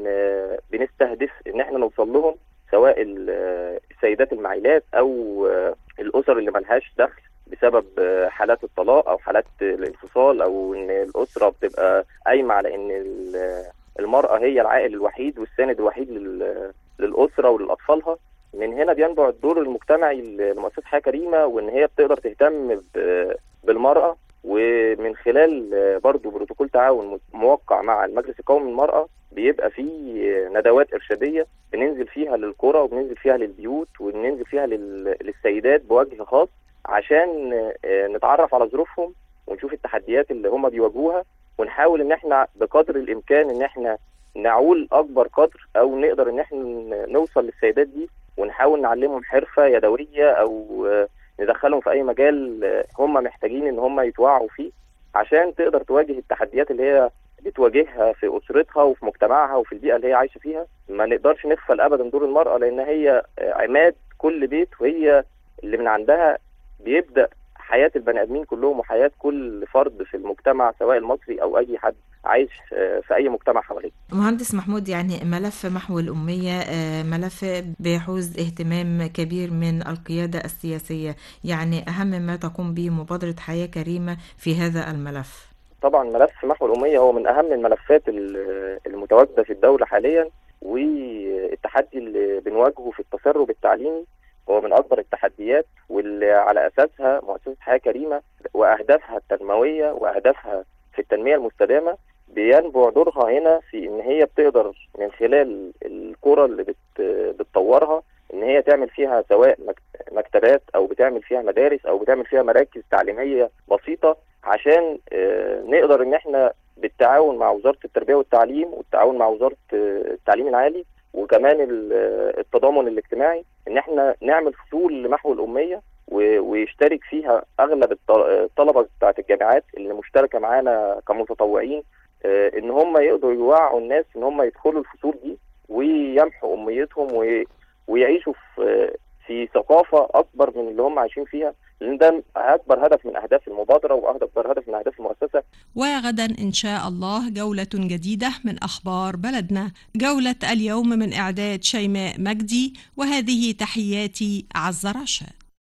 M: بنستهدف ان احنا نوصل لهم، سواء السيدات المعيلات او الاسر اللي ملهاش دخل بسبب حالات الطلاق او حالات الانفصال، او ان الاسره بتبقى قايمه على ان المراه هي العائل الوحيد والساند الوحيد للاسره وللاطفالها. من هنا بينبع الدور المجتمعي لمؤسسه حياه كريمه، وان هي بتقدر تهتم بالمراه، ومن خلال برضو بروتوكول تعاون موقع مع المجلس القومي للمراه بيبقى فيه ندوات إرشادية بننزل فيها للقرى وبننزل فيها للبيوت وبننزل فيها للسيدات بوجه خاص عشان نتعرف على ظروفهم ونشوف التحديات اللي هم بيواجهوها، ونحاول ان احنا بقدر الامكان ان احنا نعول اكبر قدر او نقدر ان احنا نوصل للسيدات دي، ونحاول نعلمهم حرفة يدوية او ندخلهم في اي مجال هم محتاجين ان هم يتوعوا فيه عشان تقدر تواجه التحديات اللي هي بتواجهها في أسرتها وفي مجتمعها وفي البيئة اللي هي عايشة فيها. ما نقدرش نغفل أبدا دور المرأة، لأن هي عماد كل بيت، وهي اللي من عندها بيبدأ حياة البني آدمين كلهم وحياة كل فرد في المجتمع سواء المصري أو أي حد عايش في أي مجتمع حواليه.
L: مهندس محمود، يعني ملف محو الأمية ملف بيحوز اهتمام كبير من القيادة السياسية، يعني أهم ما تقوم به مبادرة حياة كريمة في هذا الملف.
M: طبعا ملف محو الأمية هو من أهم الملفات المتواجدة في الدولة حاليا، والتحدي اللي بنواجهه في التسرب التعليمي هو من أكبر التحديات، واللي على أساسها مؤسسة حياة كريمة وأهدافها التنموية وأهدافها في التنمية المستدامة بينبع دورها هنا في إن هي بتقدر من خلال القرى اللي بتطورها إن هي تعمل فيها سواء مكتبات أو بتعمل فيها مدارس أو بتعمل فيها مراكز تعليمية بسيطة، عشان نقدر ان احنا بالتعاون مع وزارة التربية والتعليم والتعاون مع وزارة التعليم العالي وكمان التضامن الاجتماعي ان احنا نعمل فصول لمحو الأمية ويشترك فيها اغلب الطلبة بتاعت الجامعات اللي مشتركة معانا كمتطوعين، ان هم يقدروا يوعوا الناس ان هم يدخلوا الفصول دي ويمحوا أميتهم ويعيشوا في ثقافة أكبر من اللي هم عايشين فيها، لأن ده أكبر هدف من أهداف المبادرة وأكبر هدف من أهداف المؤسسة.
K: وغدا إن شاء الله جولة جديدة من أخبار بلدنا، جولة اليوم من إعداد شيماء مجدي، وهذه تحياتي عزة رشاد.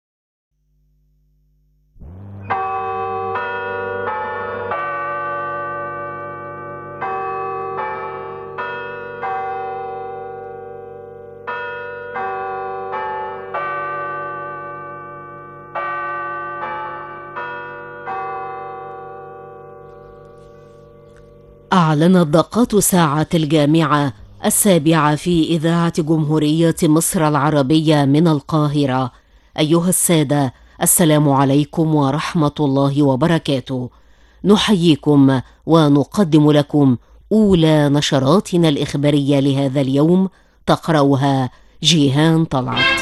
A: أعلنت دقات ساعة الجامعة 7 في إذاعة جمهورية مصر العربية من القاهرة. أيها السادة، السلام عليكم ورحمة الله وبركاته. نحييكم ونقدم لكم أولى نشراتنا الإخبارية لهذا اليوم، تقرأها جيهان طلعت.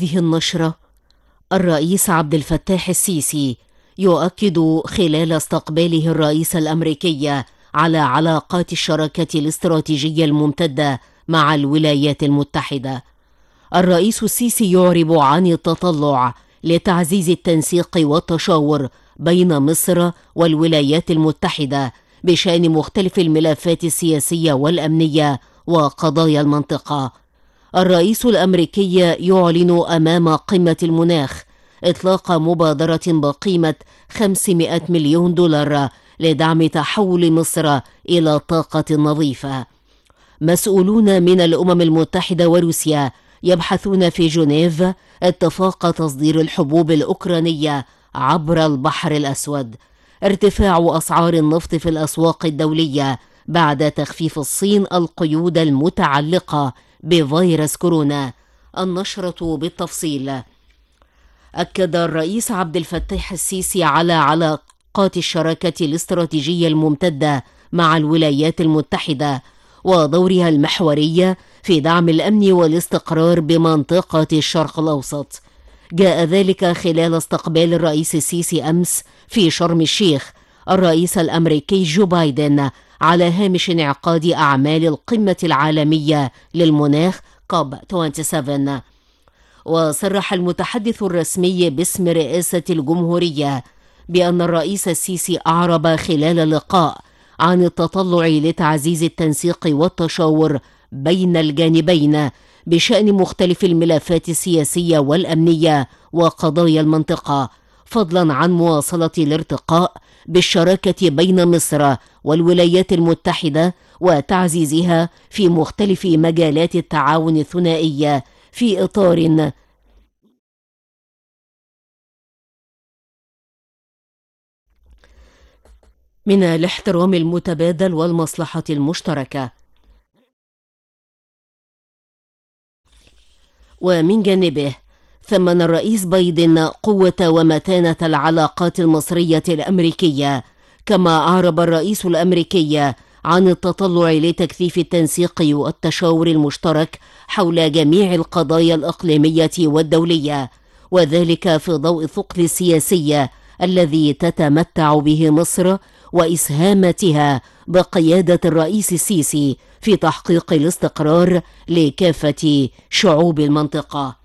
A: هذه النشرة الرئيس عبد الفتاح السيسي يؤكد خلال استقباله الرئيس الأمريكي على علاقات الشراكة الاستراتيجية الممتدة مع الولايات المتحدة. الرئيس السيسي يعرب عن التطلع لتعزيز التنسيق والتشاور بين مصر والولايات المتحدة بشأن مختلف الملفات السياسية والأمنية وقضايا المنطقة. الرئيس الأمريكي يعلن أمام قمة المناخ إطلاق مبادرة بقيمة 500 مليون دولار لدعم تحول مصر إلى طاقة نظيفة. مسؤولون من الأمم المتحدة وروسيا يبحثون في جنيف اتفاق تصدير الحبوب الأوكرانية عبر البحر الأسود. ارتفاع أسعار النفط في الأسواق الدولية بعد تخفيف الصين القيود المتعلقة بفيروس كورونا. النشرة بالتفصيل. أكد الرئيس عبد الفتاح السيسي على علاقات الشراكة الاستراتيجية الممتدة مع الولايات المتحدة ودورها المحوري في دعم الأمن والاستقرار بمنطقة الشرق الأوسط. جاء ذلك خلال استقبال الرئيس السيسي أمس في شرم الشيخ الرئيس الأمريكي جو بايدن على هامش انعقاد أعمال القمة العالمية للمناخ كوب 27. وصرح المتحدث الرسمي باسم رئاسة الجمهورية بأن الرئيس السيسي أعرب خلال اللقاء عن التطلع لتعزيز التنسيق والتشاور بين الجانبين بشأن مختلف الملفات السياسية والأمنية وقضايا المنطقة، فضلا عن مواصلة الارتقاء بالشراكة بين مصر والولايات المتحدة وتعزيزها في مختلف مجالات التعاون الثنائي في إطار من الاحترام المتبادل والمصلحة المشتركة. ومن جانبه ثمن الرئيس بايدن قوة ومتانة العلاقات المصرية الأمريكية، كما أعرب الرئيس الأمريكي عن التطلع لتكثيف التنسيق والتشاور المشترك حول جميع القضايا الإقليمية والدولية، وذلك في ضوء الثقل السياسي الذي تتمتع به مصر وإسهاماتها بقيادة الرئيس السيسي في تحقيق الاستقرار لكافة شعوب المنطقة.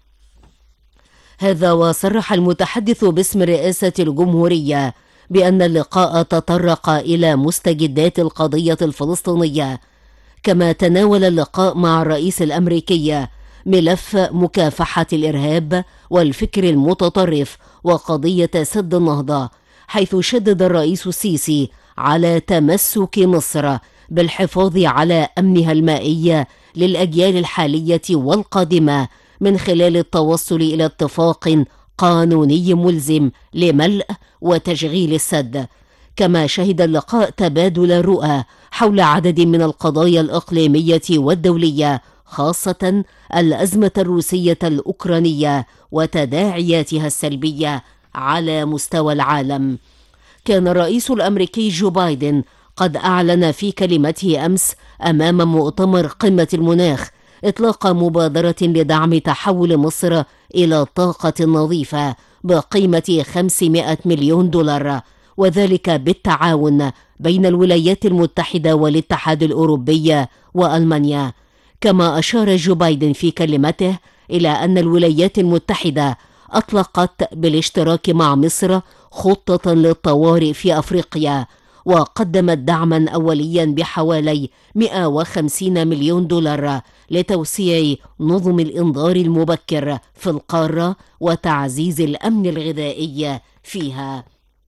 A: هذا وصرح المتحدث باسم رئاسة الجمهورية بأن اللقاء تطرق إلى مستجدات القضية الفلسطينية، كما تناول اللقاء مع الرئيس الأمريكي ملف مكافحة الإرهاب والفكر المتطرف وقضية سد النهضة، حيث شدد الرئيس السيسي على تمسك مصر بالحفاظ على أمنها المائي للأجيال الحالية والقادمة من خلال التوصل إلى اتفاق قانوني ملزم لملء وتشغيل السد. كما شهد اللقاء تبادل الرؤى حول عدد من القضايا الإقليمية والدولية، خاصة الأزمة الروسية الأوكرانية وتداعياتها السلبية على مستوى العالم. كان الرئيس الأمريكي جو بايدن قد أعلن في كلمته أمس أمام مؤتمر قمة المناخ إطلاق مبادرة لدعم تحول مصر إلى طاقة نظيفة بقيمة 500 مليون دولار، وذلك بالتعاون بين الولايات المتحدة والاتحاد الأوروبي وألمانيا. كما أشار جو بايدن في كلمته إلى أن الولايات المتحدة أطلقت بالاشتراك مع مصر خطة للطوارئ في أفريقيا، وقدمت دعما أوليا بحوالي 150 مليون دولار لتوسيع نظم الإنذار المبكر في القارة وتعزيز الأمن الغذائي فيها.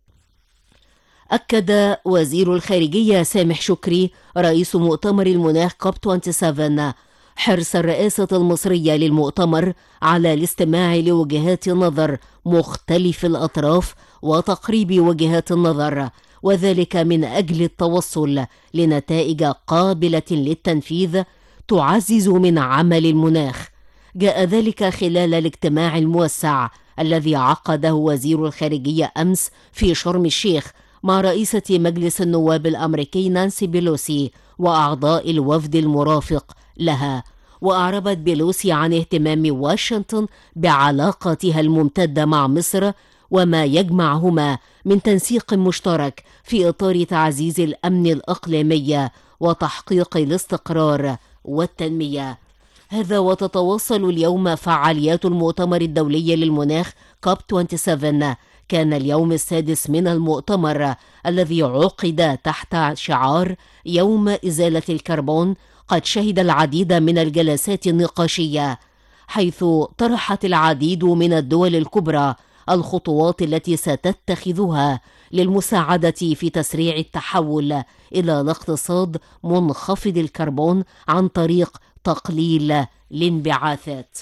A: أكد وزير الخارجية سامح شكري رئيس مؤتمر المناخ كوب 27 حرص الرئاسة المصرية للمؤتمر على الاستماع لوجهات نظر مختلف الأطراف وتقريب وجهات النظر، وذلك من أجل التوصل لنتائج قابلة للتنفيذ تعزز من عمل المناخ. جاء ذلك خلال الاجتماع الموسع الذي عقده وزير الخارجية أمس في شرم الشيخ مع رئيسة مجلس النواب الأمريكي نانسي بيلوسي وأعضاء الوفد المرافق لها، وأعربت بيلوسي عن اهتمام واشنطن بعلاقاتها الممتدة مع مصر وما يجمعهما من تنسيق مشترك في إطار تعزيز الأمن الإقليمي وتحقيق الاستقرار والتنمية. هذا وتتواصل اليوم فعاليات المؤتمر الدولي للمناخ كوب 27. كان اليوم السادس من المؤتمر الذي عقد تحت شعار يوم إزالة الكربون قد شهد العديد من الجلسات النقاشية، حيث طرحت العديد من الدول الكبرى الخطوات التي ستتخذها للمساعدة في تسريع التحول إلى الاقتصاد منخفض الكربون عن طريق تقليل الانبعاثات.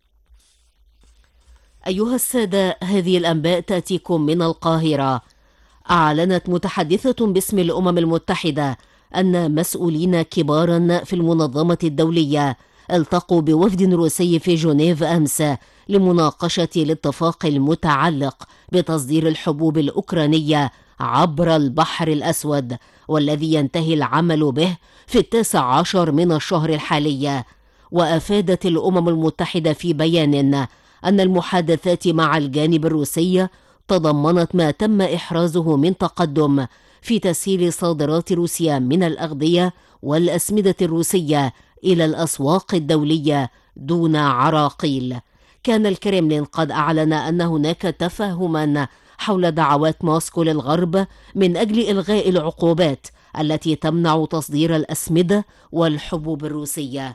A: أيها السادة، هذه الأنباء تأتيكم من القاهرة. أعلنت متحدثة باسم الأمم المتحدة أن مسؤولين كبارا في المنظمة الدولية التقوا بوفد روسي في جنيف أمس لمناقشة الاتفاق المتعلق بتصدير الحبوب الأوكرانية عبر البحر الأسود، والذي ينتهي العمل به في 19 من الشهر الحالي. وأفادت الأمم المتحدة في بيان أن المحادثات مع الجانب الروسي تضمنت ما تم إحرازه من تقدم في تسهيل صادرات روسيا من الأغذية والأسمدة الروسية إلى الأسواق الدولية دون عراقيل. كان الكرملين قد أعلن أن هناك تفاهما حول دعوات موسكو للغرب من أجل إلغاء العقوبات التي تمنع تصدير الأسمدة والحبوب الروسية.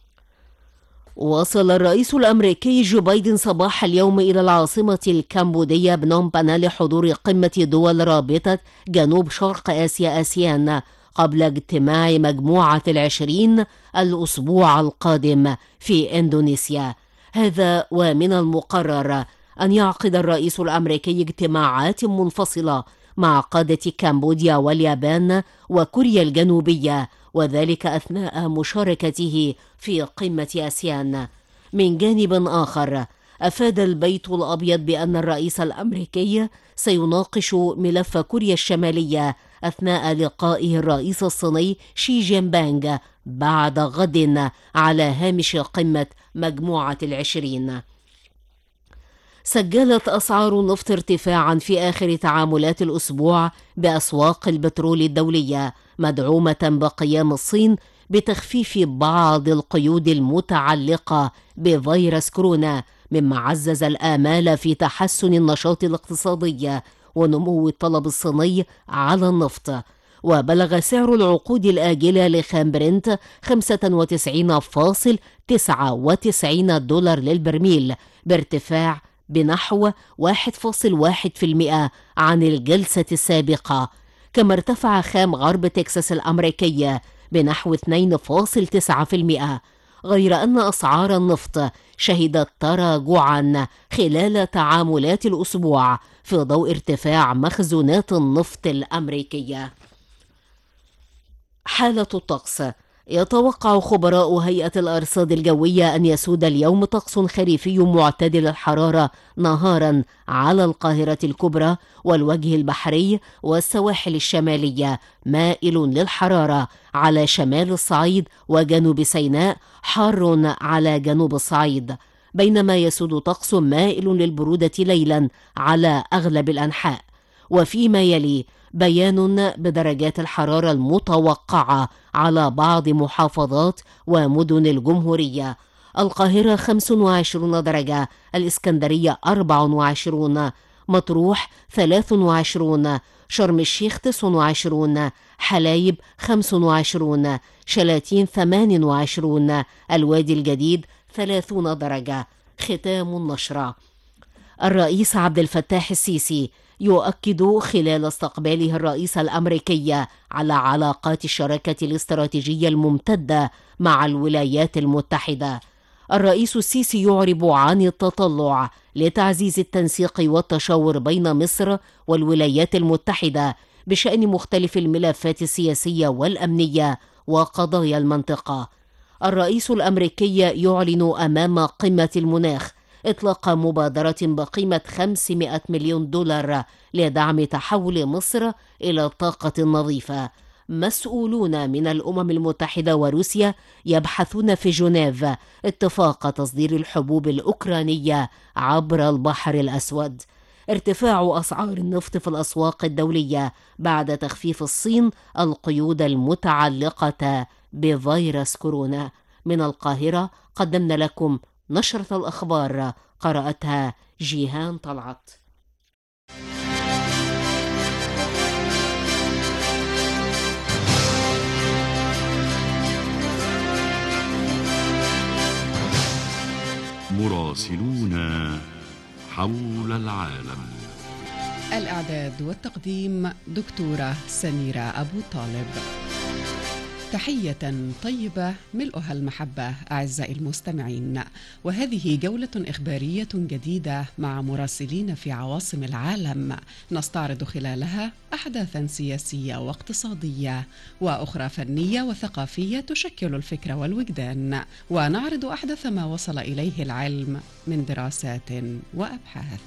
A: وصل الرئيس الأمريكي جو بايدن صباح اليوم إلى العاصمة الكمبودية بنوم بنا لحضور قمة دول رابطة جنوب شرق آسيا آسيان قبل اجتماع مجموعة 20 الأسبوع القادم في إندونيسيا. هذا ومن المقرر أن يعقد الرئيس الأمريكي اجتماعات منفصلة مع قادة كمبوديا واليابان وكوريا الجنوبية، وذلك أثناء مشاركته في قمة آسيان. من جانب آخر، أفاد البيت الأبيض بأن الرئيس الأمريكي سيناقش ملف كوريا الشمالية أثناء لقائه الرئيس الصيني شي جين بينغ بعد غد على هامش قمة مجموعة 20. سجلت أسعار النفط ارتفاعا في آخر تعاملات الأسبوع بأسواق البترول الدولية، مدعومة بقيام الصين بتخفيف بعض القيود المتعلقة بفيروس كورونا، مما عزز الآمال في تحسن النشاط الاقتصادي ونمو الطلب الصيني على النفط. وبلغ سعر العقود الآجلة لخام برنت 95.99 دولار للبرميل، بارتفاع بنحو 1.1% عن الجلسة السابقة. كما ارتفع خام غرب تكساس الأمريكية بنحو 2.9%، غير أن أسعار النفط شهدت تراجعا خلال تعاملات الأسبوع في ضوء ارتفاع مخزونات النفط الأمريكية. حالة الطقس: يتوقع خبراء هيئة الأرصاد الجوية أن يسود اليوم طقس خريفي معتدل الحرارة نهارا على القاهرة الكبرى والوجه البحري والسواحل الشمالية، مائل للحرارة على شمال الصعيد وجنوب سيناء، حار على جنوب الصعيد، بينما يسود طقس مائل للبرودة ليلا على أغلب الأنحاء. وفيما يلي بيان بدرجات الحرارة المتوقعة على بعض محافظات ومدن الجمهورية: القاهرة 25 درجة، الإسكندرية 24، مطروح 23، شرم الشيخ 29، حلايب 25، شلاتين 28، الوادي الجديد 30 درجة. ختام النشرة. الرئيس عبد الفتاح السيسي يؤكد خلال استقباله الرئيس الأمريكي على علاقات الشراكة الاستراتيجية الممتدة مع الولايات المتحدة. الرئيس السيسي يعرب عن التطلع لتعزيز التنسيق والتشاور بين مصر والولايات المتحدة بشأن مختلف الملفات السياسية والأمنية وقضايا المنطقة. الرئيس الأمريكي يعلن أمام قمة المناخ إطلاق مبادرة بقيمة 500 مليون دولار لدعم تحول مصر إلى الطاقة النظيفة. مسؤولون من الأمم المتحدة وروسيا يبحثون في جنيف اتفاق تصدير الحبوب الأوكرانية عبر البحر الأسود. ارتفاع أسعار النفط في الأسواق الدولية بعد تخفيف الصين القيود المتعلقة بفيروس كورونا. من القاهرة قدمنا لكم نشرة الأخبار قرأتها جيهان طلعت.
N: مراسلون حول العالم.
O: الإعداد والتقديم دكتورة سميرة أبو طالب. تحية طيبة ملؤها المحبة أعزائي المستمعين، وهذه جولة إخبارية جديدة مع مراسلين في عواصم العالم نستعرض خلالها أحداثا سياسية واقتصادية وأخرى فنية وثقافية تشكل الفكر والوجدان، ونعرض أحدث ما وصل إليه العلم من دراسات وأبحاث.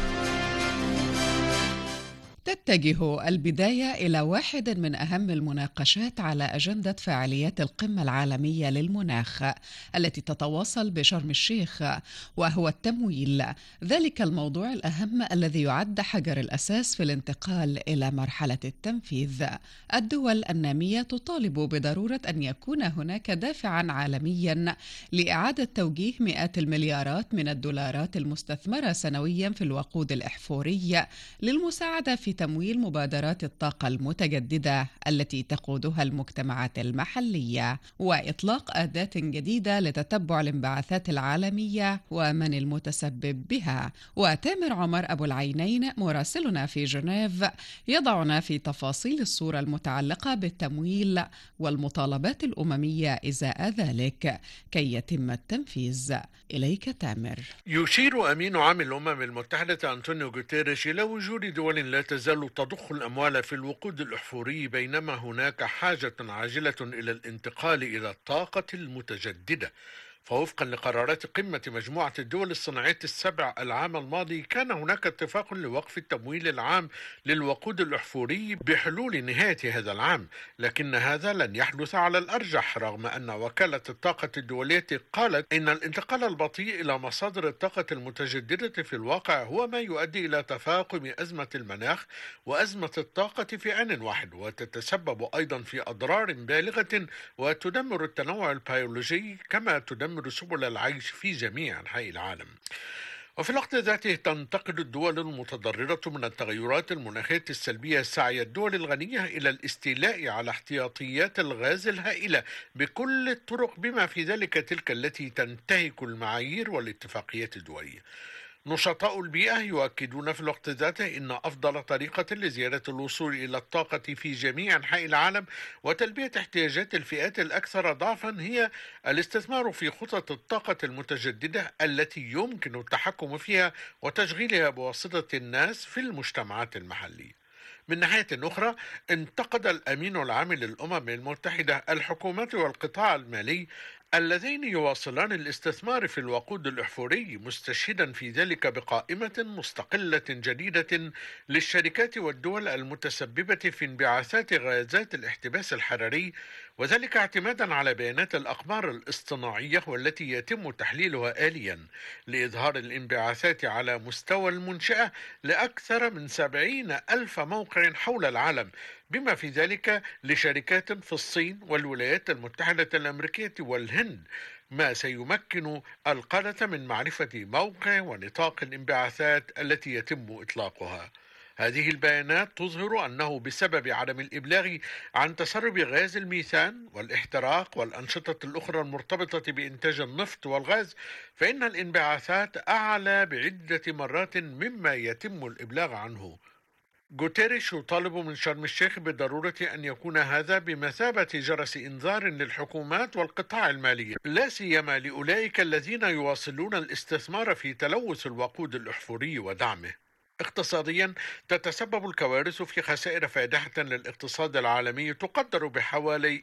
O: تتجه البداية إلى واحد من أهم المناقشات على أجندة فعاليات القمة العالمية للمناخ التي تتواصل بشرم الشيخ، وهو التمويل، ذلك الموضوع الأهم الذي يعد حجر الأساس في الانتقال إلى مرحلة التنفيذ. الدول النامية تطالب بضرورة أن يكون هناك دافعا عالميا لإعادة توجيه مئات المليارات من الدولارات المستثمرة سنويا في الوقود الإحفوري للمساعدة في تمويل مبادرات الطاقة المتجددة التي تقودها المجتمعات المحلية، وإطلاق أداة جديدة لتتبع الانبعاثات العالمية ومن المتسبب بها. وتامر عمر أبو العينين مراسلنا في جنيف يضعنا في تفاصيل الصورة المتعلقة بالتمويل والمطالبات الأممية إزاء ذلك كي يتم التنفيذ. إليك تامر.
P: يشير أمين عام الأمم المتحدة أنطونيو غوتيريش إلى وجود دول لا تزال تضخ الأموال في الوقود الأحفوري، بينما هناك حاجة عاجلة إلى الانتقال إلى الطاقة المتجددة. فوفقا لقرارات قمة مجموعة الدول الصناعية السبع العام الماضي، كان هناك اتفاق لوقف التمويل العام للوقود الأحفوري بحلول نهاية هذا العام، لكن هذا لن يحدث على الأرجح، رغم أن وكالة الطاقة الدولية قالت إن الانتقال البطيء إلى مصادر الطاقة المتجددة في الواقع هو ما يؤدي إلى تفاقم أزمة المناخ وأزمة الطاقة في آن واحد، وتتسبب أيضا في أضرار بالغة وتدمر التنوع البيولوجي كما تدمر سبل العيش في جميع أنحاء العالم. وفي الوقت ذاته تنتقل الدول المتضررة من التغيرات المناخية السلبية سعي الدول الغنية إلى الاستيلاء على احتياطيات الغاز الهائلة بكل الطرق، بما في ذلك تلك التي تنتهك المعايير والاتفاقيات الدولية. نشطاء البيئة يؤكدون في الوقت ذاته إن أفضل طريقة لزيادة الوصول إلى الطاقة في جميع أنحاء العالم وتلبية احتياجات الفئات الأكثر ضعفا هي الاستثمار في خطط الطاقة المتجددة التي يمكن التحكم فيها وتشغيلها بواسطة الناس في المجتمعات المحلية. من ناحية أخرى، انتقد الأمين العام للأمم المتحدة الحكومات والقطاع المالي اللذين يواصلان الاستثمار في الوقود الأحفوري، مستشهدا في ذلك بقائمة مستقلة جديدة للشركات والدول المتسببة في انبعاثات غازات الاحتباس الحراري، وذلك اعتمادا على بيانات الأقمار الاصطناعية والتي يتم تحليلها آليا لإظهار الانبعاثات على مستوى المنشأة لأكثر من 70,000 موقع حول العالم، بما في ذلك لشركات في الصين والولايات المتحدة الأمريكية والهند، ما سيمكن القادة من معرفة موقع ونطاق الانبعاثات التي يتم إطلاقها. هذه البيانات تظهر أنه بسبب عدم الإبلاغ عن تسرب غاز الميثان والاحتراق والأنشطة الأخرى المرتبطة بإنتاج النفط والغاز، فإن الانبعاثات أعلى بعدة مرات مما يتم الإبلاغ عنه. غوتيريش يطالب من شرم الشيخ بضرورة أن يكون هذا بمثابة جرس إنذار للحكومات والقطاع المالي، لا سيما لأولئك الذين يواصلون الاستثمار في تلوث الوقود الأحفوري ودعمه. اقتصاديا، تتسبب الكوارث في خسائر فادحة للاقتصاد العالمي تقدر بحوالي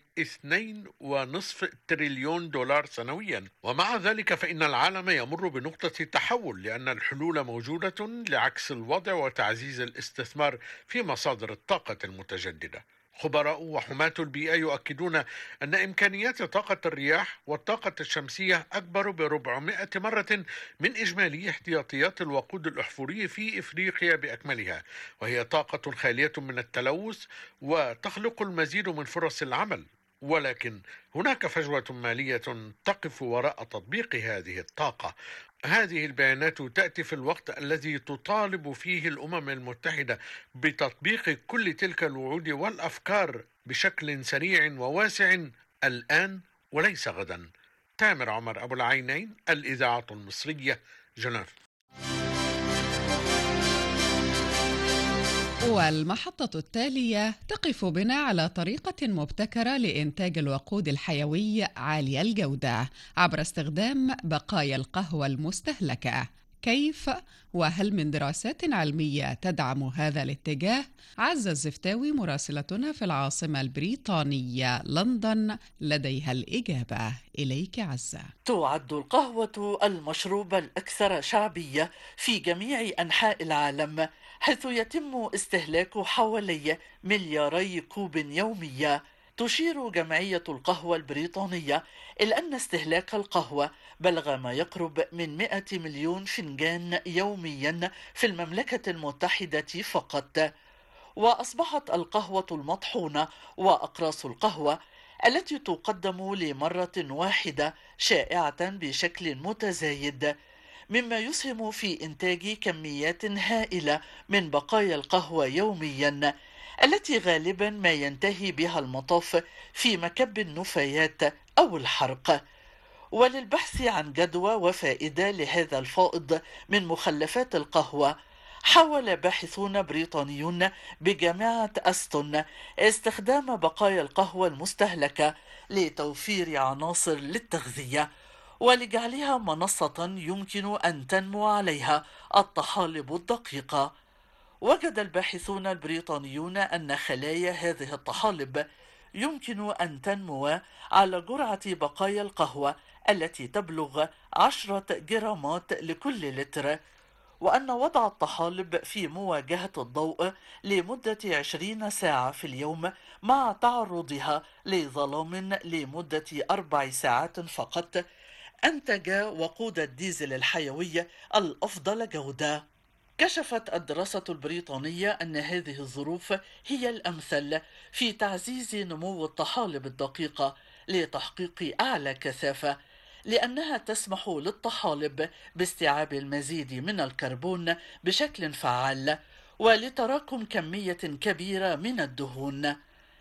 P: 2.5 تريليون دولار سنويا، ومع ذلك فإن العالم يمر بنقطة تحول، لأن الحلول موجودة لعكس الوضع وتعزيز الاستثمار في مصادر الطاقة المتجددة. خبراء وحماة البيئة يؤكدون أن إمكانيات طاقة الرياح والطاقة الشمسية أكبر ب400 مرة من إجمالي احتياطيات الوقود الأحفوري في إفريقيا بأكملها، وهي طاقة خالية من التلوث وتخلق المزيد من فرص العمل. ولكن هناك فجوة مالية تقف وراء تطبيق هذه الطاقة. هذه البيانات تأتي في الوقت الذي تطالب فيه الأمم المتحدة بتطبيق كل تلك الوعود والأفكار بشكل سريع وواسع الآن وليس غدا. تامر عمر أبو العينين، الإذاعة المصرية، جنيف.
O: والمحطة التالية تقف بنا على طريقة مبتكرة لإنتاج الوقود الحيوي عالي الجودة عبر استخدام بقايا القهوة المستهلكة. كيف وهل من دراسات علمية تدعم هذا الاتجاه؟ عزة الزفتاوي مراسلتنا في العاصمة البريطانية لندن لديها الإجابة. إليك عزة.
Q: تعد القهوة المشروب الأكثر شعبية في جميع أنحاء العالم، حيث يتم استهلاك حوالي 2 مليار كوب يوميا. تشير جمعية القهوة البريطانية إلى أن استهلاك القهوة بلغ ما يقرب من 100 مليون فنجان يوميا في المملكة المتحدة فقط. وأصبحت القهوة المطحونة وأقراص القهوة التي تقدم لمرة واحدة شائعة بشكل متزايد، مما يسهم في إنتاج كميات هائلة من بقايا القهوة يوميا، التي غالبا ما ينتهي بها المطاف في مكب النفايات أو الحرق. وللبحث عن جدوى وفائدة لهذا الفائض من مخلفات القهوة، حاول باحثون بريطانيون بجامعة أستون استخدام بقايا القهوة المستهلكة لتوفير عناصر للتغذية ولجعلها منصة يمكن أن تنمو عليها الطحالب الدقيقة. وجد الباحثون البريطانيون أن خلايا هذه الطحالب يمكن أن تنمو على جرعة بقايا القهوة التي تبلغ 10 جرامات لكل لتر، وأن وضع الطحالب في مواجهة الضوء لمدة 20 ساعة في اليوم مع تعرضها لظلام لمدة 4 ساعات فقط أنتج وقود الديزل الحيوي الأفضل جودة. كشفت الدراسة البريطانية أن هذه الظروف هي الأمثل في تعزيز نمو الطحالب الدقيقة لتحقيق أعلى كثافة، لأنها تسمح للطحالب باستيعاب المزيد من الكربون بشكل فعال ولتراكم كمية كبيرة من الدهون.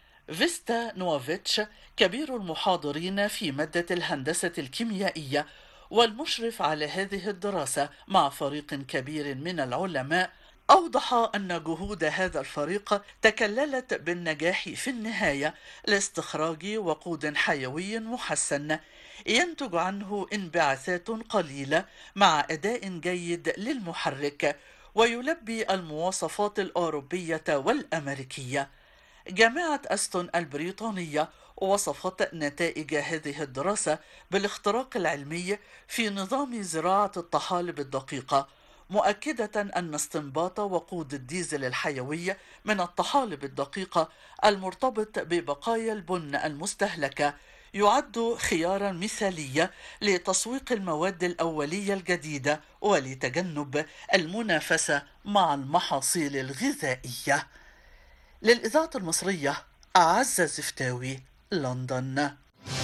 Q: فيستا نوفيتش كبير المحاضرين في مادة الهندسة الكيميائية والمشرف على هذه الدراسة مع فريق كبير من العلماء، أوضح أن جهود هذا الفريق تكللت بالنجاح في النهاية لاستخراج وقود حيوي محسن ينتج عنه انبعاثات قليلة مع أداء جيد للمحرك ويلبي المواصفات الأوروبية والأمريكية. جامعة أستون البريطانية وصفت نتائج هذه الدراسة بالاختراق العلمي في نظام زراعة الطحالب الدقيقة، مؤكدة أن استنباط وقود الديزل الحيوي من الطحالب الدقيقة المرتبط ببقايا البن المستهلكة يعد خيارا مثاليا لتسويق المواد الأولية الجديدة ولتجنب المنافسة مع المحاصيل الغذائية. للإذاعة المصرية عزة الزفتاوي، لندن.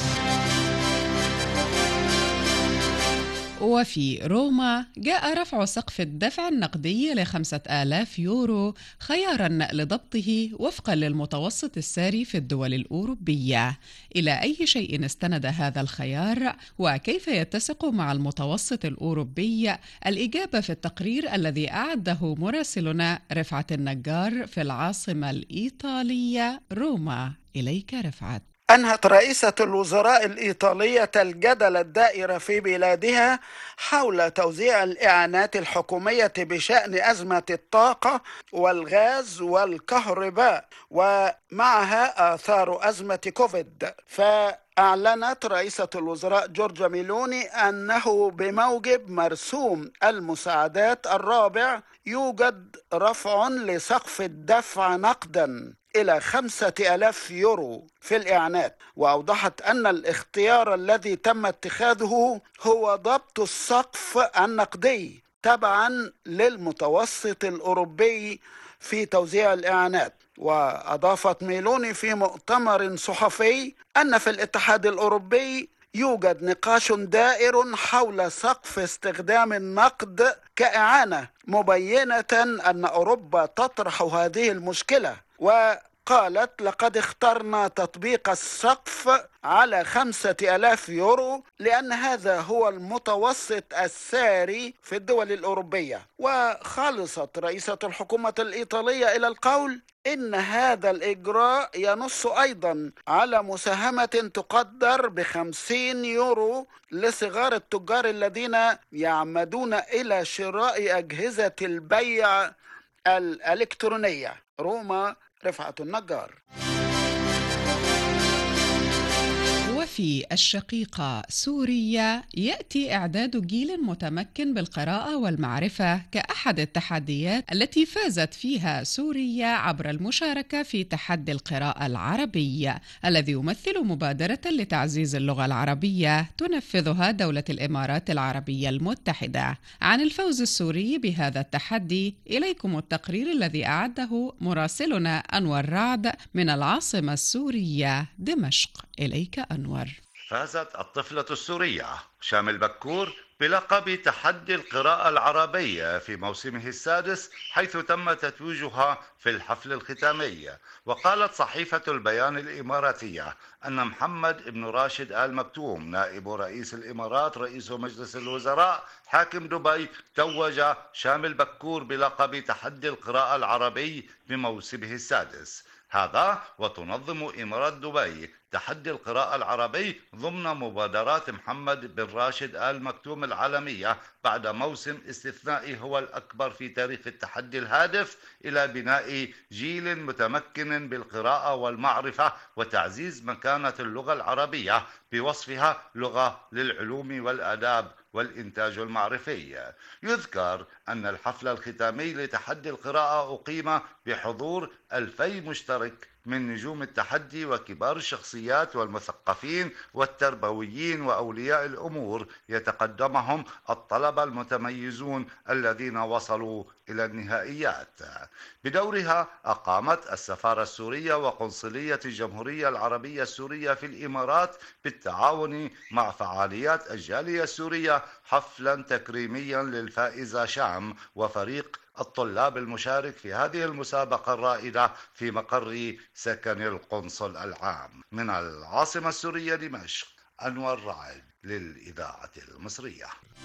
O: وفي روما جاء رفع سقف الدفع النقدي ل5,000 يورو خيارا لضبطه وفقا للمتوسط الساري في الدول الأوروبية. إلى أي شيء استند هذا الخيار وكيف يتسق مع المتوسط الأوروبي؟ الإجابة في التقرير الذي أعده مراسلنا رفعت النجار في العاصمة الإيطالية روما. إليك رفعت.
R: أنهت رئيسة الوزراء الإيطالية الجدل الدائر في بلادها حول توزيع الإعانات الحكومية بشأن أزمة الطاقة والغاز والكهرباء ومعها آثار أزمة كوفيد. أعلنت رئيسة الوزراء جورجيا ميلوني أنه بموجب مرسوم المساعدات الرابع يوجد رفع لسقف الدفع نقدا إلى 5000 يورو في الإعانات. وأوضحت أن الاختيار الذي تم اتخاذه هو ضبط السقف النقدي تبعا للمتوسط الأوروبي في توزيع الإعانات. وأضافت ميلوني في مؤتمر صحفي أن في الاتحاد الأوروبي يوجد نقاش دائر حول سقف استخدام النقد كإعانة، مبينة أن أوروبا تطرح هذه المشكلة. وقالت لقد اخترنا تطبيق السقف على 5000 يورو لأن هذا هو المتوسط الساري في الدول الأوروبية. وخلصت رئيسة الحكومة الإيطالية إلى القول إن هذا الإجراء ينص أيضا على مساهمة تقدر ب50 يورو لصغار التجار الذين يعمدون إلى شراء أجهزة البيع الإلكترونية. روما، رفعت النجار.
O: وفي الشقيقة سوريا يأتي إعداد جيل متمكن بالقراءة والمعرفة كأحد التحديات التي فازت فيها سوريا عبر المشاركة في تحدي القراءة العربية الذي يمثل مبادرة لتعزيز اللغة العربية تنفذها دولة الإمارات العربية المتحدة. عن الفوز السوري بهذا التحدي إليكم التقرير الذي أعده مراسلنا أنور رعد من العاصمة السورية دمشق. إليك أنور.
S: فازت الطفلة السورية شامل بكور بلقب تحدي القراءة العربية في موسمه السادس، حيث تم تتويجها في الحفل الختامي. وقالت صحيفة البيان الإماراتية أن محمد بن راشد آل مكتوم نائب رئيس الإمارات رئيس مجلس الوزراء حاكم دبي توج شامل بكور بلقب تحدي القراءة العربي بموسمه السادس. هذا وتنظم إمارات دبي تحدي القراءة العربي ضمن مبادرات محمد بن راشد آل مكتوم العالمية بعد موسم استثنائي هو الأكبر في تاريخ التحدي الهادف إلى بناء جيل متمكن بالقراءة والمعرفة وتعزيز مكانة اللغة العربية بوصفها لغة للعلوم والآداب والإنتاج المعرفي. يذكر أن الحفل الختامي لتحدي القراءة أقيم بحضور 2000 مشترك من نجوم التحدي وكبار الشخصيات والمثقفين والتربويين وأولياء الأمور، يتقدمهم الطلبة المتميزون الذين وصلوا إلى النهائيات. بدورها أقامت السفارة السورية وقنصلية الجمهورية العربية السورية في الإمارات بالتعاون مع فعاليات الجالية السورية حفلا تكريميا للفائزة شام وفريق الطلاب المشارك في هذه المسابقة الرائدة في مقر سكن القنصل العام. من العاصمة السورية دمشق، أنور رعد للإذاعة المصرية.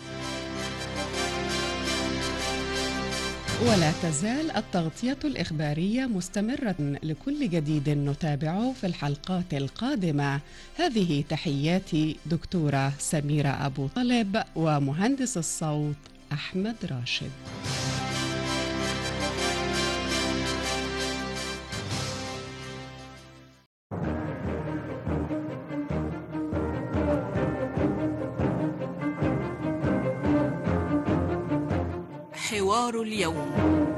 O: ولا تزال التغطية الإخبارية مستمرة لكل جديد نتابعه في الحلقات القادمة. هذه تحياتي دكتورة سميرة أبو طالب ومهندس الصوت أحمد راشد.
J: حوار اليوم.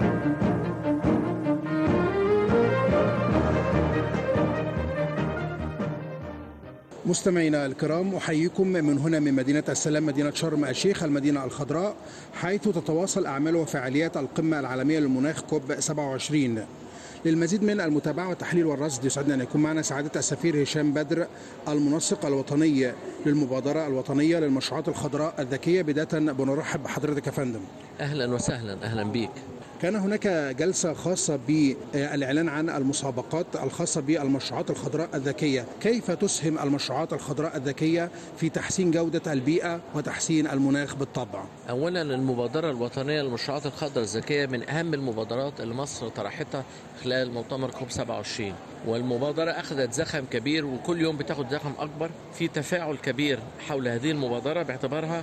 T: مستمعينا الكرام، أحييكم من هنا من مدينة السلام، مدينة شرم الشيخ، المدينة الخضراء، حيث تتواصل أعمال وفعاليات القمة العالمية للمناخ كوب 27. للمزيد من المتابعة والتحليل والرصد يسعدنا أن يكون معنا سعادة السفير هشام بدر، المنسق الوطني للمبادرة الوطنية للمشروعات الخضراء الذكية. بداية بنرحب بحضرتك يا فندم.
U: أهلا وسهلا. أهلا بيك.
T: كان هناك جلسة خاصة بالإعلان عن المسابقات الخاصة بالمشروعات الخضراء الذكية. كيف تسهم المشروعات الخضراء الذكية في تحسين جودة البيئة وتحسين المناخ بالطبع؟
U: أولا، المبادرة الوطنية للمشروعات الخضراء الذكية من أهم المبادرات اللي مصر طرحتها خلال مؤتمر كوب 27، والمبادرة أخذت زخم كبير وكل يوم بتاخد زخم أكبر. في تفاعل كبير حول هذه المبادرة باعتبارها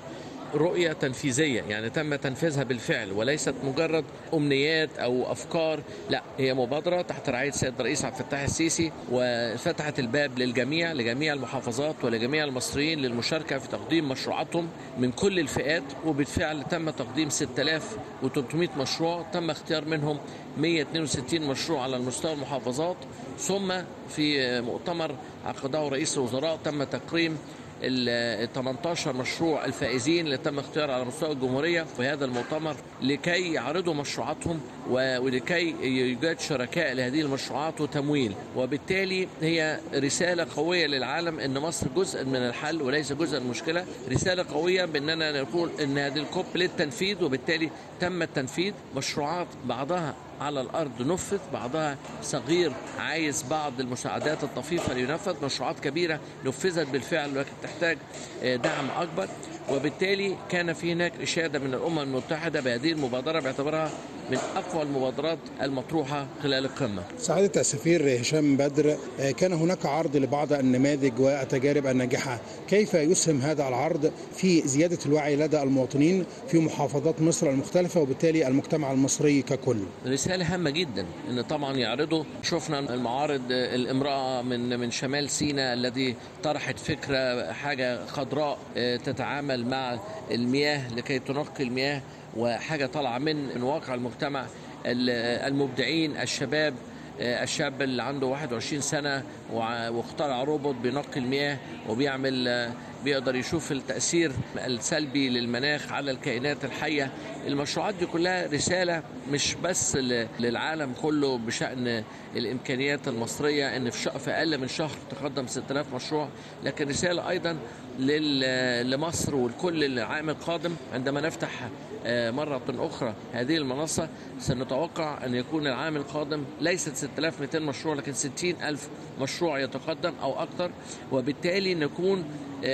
U: رؤية تنفيذية، يعني تم تنفيذها بالفعل وليست مجرد أمنيات أو أفكار، لا هي مبادرة تحت رعاية السيد الرئيس عبد الفتاح السيسي، وفتحت الباب للجميع، لجميع المحافظات ولجميع المصريين للمشاركة في تقديم مشروعاتهم من كل الفئات. وبالفعل تم تقديم 6300 مشروع، تم اختيار منهم 162 مشروع على المستوى المحافظات. ثم في مؤتمر عقده رئيس الوزراء تم تكريم ال 18 مشروع الفائزين اللي تم اختيار على مستوى الجمهورية في هذا المؤتمر لكي يعرضوا مشروعاتهم ولكي يوجد شركاء لهذه المشروعات وتمويل. وبالتالي هي رسالة قوية للعالم أن مصر جزء من الحل وليس جزء من المشكلة، رسالة قوية بأننا نقول أن هذه الكوب للتنفيذ، وبالتالي تم التنفيذ. مشروعات بعضها على الأرض نفذ، بعضها صغير عايز بعض المساعدات الطفيفة لينفذ، مشروعات كبيرة نفذت بالفعل ولكن تحتاج دعم أكبر. وبالتالي كان في هناك إشادة من الأمم المتحدة بهذه المبادرة باعتبارها من أقوى المبادرات المطروحة خلال القمة.
T: سعادة السفير هشام بدر، كان هناك عرض لبعض النماذج والتجارب الناجحة، كيف يسهم هذا العرض في زيادة الوعي لدى المواطنين في محافظات مصر المختلفة وبالتالي المجتمع المصري ككل؟
U: رسالة هامة جدا ان طبعا يعرضوا. شفنا المعارض الامرأة من شمال سيناء الذي طرحت فكرة حاجة خضراء تتعامل مع المياه لكي تنقي المياه، وحاجة طالعة من واقع المجتمع. المبدعين الشاب اللي عنده 21 سنة واخترع روبوت بينقي المياه بيقدر يشوف التأثير السلبي للمناخ على الكائنات الحية. المشروعات دي كلها رسالة مش بس للعالم كله بشأن الإمكانيات المصرية إن في أقل من شهر تقدم 6000 مشروع، لكن رسالة أيضا لمصر والكل العام القادم. عندما نفتح مرة أخرى هذه المنصة سنتوقع أن يكون العام القادم ليست 6200 مشروع لكن 60000 مشروع يتقدم أو أكثر، وبالتالي نكون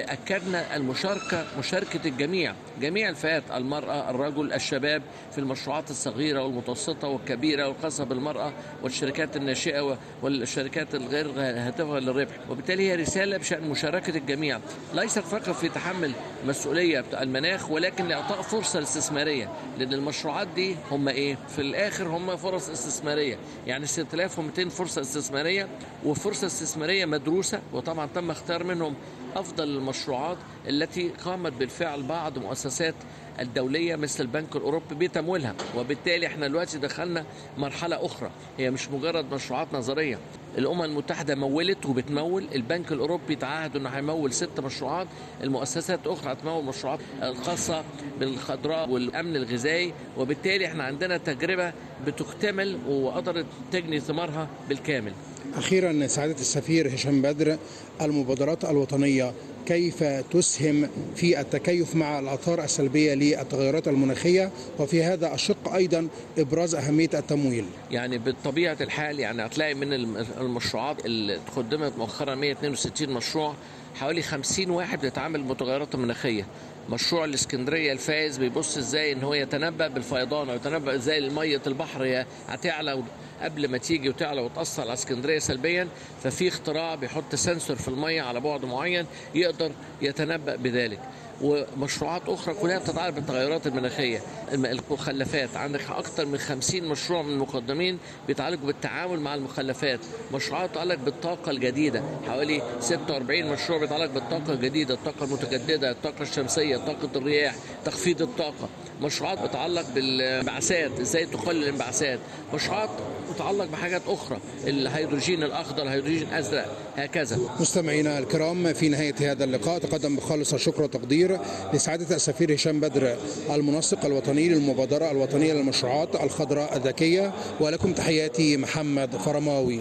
U: أكدنا مشاركة الجميع، جميع الفئات، المرأة، الرجل، الشباب، في المشروعات الصغيرة والمتوسطة والكبيرة والخاصة بالمرأة والشركات الناشئة والشركات الغير هادفة للربح. وبالتالي هي رسالة بشأن مشاركة الجميع، ليست فقط في تحمل مسؤولية المناخ ولكن لإعطاء فرصة استثمارية، لأن المشروعات دي هم إيه؟ في الآخر هم فرص استثمارية، يعني 6200 فرصة استثمارية، وفرصة استثمارية مدروسة، وطبعا تم اختيار منهم أفضل المشروعات التي قامت بالفعل بعض مؤسسات الدولية مثل البنك الأوروبي بتمويلها. وبالتالي احنا دلوقتي دخلنا مرحلة أخرى، هي مش مجرد مشروعات نظرية. الأمم المتحدة مولت وبتمول، البنك الأوروبي تعهد أنه هيمول 6 مشروعات، المؤسسات أخرى هتمول مشروعات الخاصة بالخضراء والأمن الغذائي. وبالتالي احنا عندنا تجربة بتكتمل وقدرت تجني ثمارها بالكامل.
T: أخيرا سعادة السفير هشام بدر، المبادرات الوطنية كيف تسهم في التكيف مع الآثار السلبية للتغيرات المناخية، وفي هذا الشق أيضا إبراز أهمية التمويل؟
U: يعني بالطبيعة الحال يعني هتلاقي من المشروعات اللي تقدمت مؤخرا 162 مشروع، حوالي 50 واحد بيتعامل بالمتغيرات المناخية. مشروع الاسكندرية الفائز بيبص ازاي ان هو يتنبأ بالفيضان، ويتنبأ ازاي مية البحر هتعلى قبل ما تيجي وتعلى وتأثر على اسكندرية سلبيا، ففي اختراع بيحط سنسور في المية على بعد معين يقدر يتنبأ بذلك. ومشروعات أخرى كلها بتتعلق بالتغيرات المناخية. المخلفات، عندك أكثر من 50 مشروع من المقدمين بيتعلقوا بالتعامل مع المخلفات. مشروعات تتعلق بالطاقة الجديدة، حوالي 46 مشروع بيتعلق بالطاقة الجديدة، الطاقة المتجددة، الطاقة الشمسية، طاقة الرياح، تخفيض الطاقة. مشروعات بتتعلق بالانبعاثات، ازاي تقلل الانبعاثات. مشروعات تتعلق بحاجات أخرى، الهيدروجين الأخضر، الهيدروجين الأزرق، هكذا.
T: مستمعينا الكرام، في نهاية هذا اللقاء تقدم بخالص الشكر والتقدير لسعادة السفير هشام بدر، المنسق الوطني للمبادرة الوطنية للمشروعات الخضراء الذكية، ولكم تحياتي محمد فرماوي.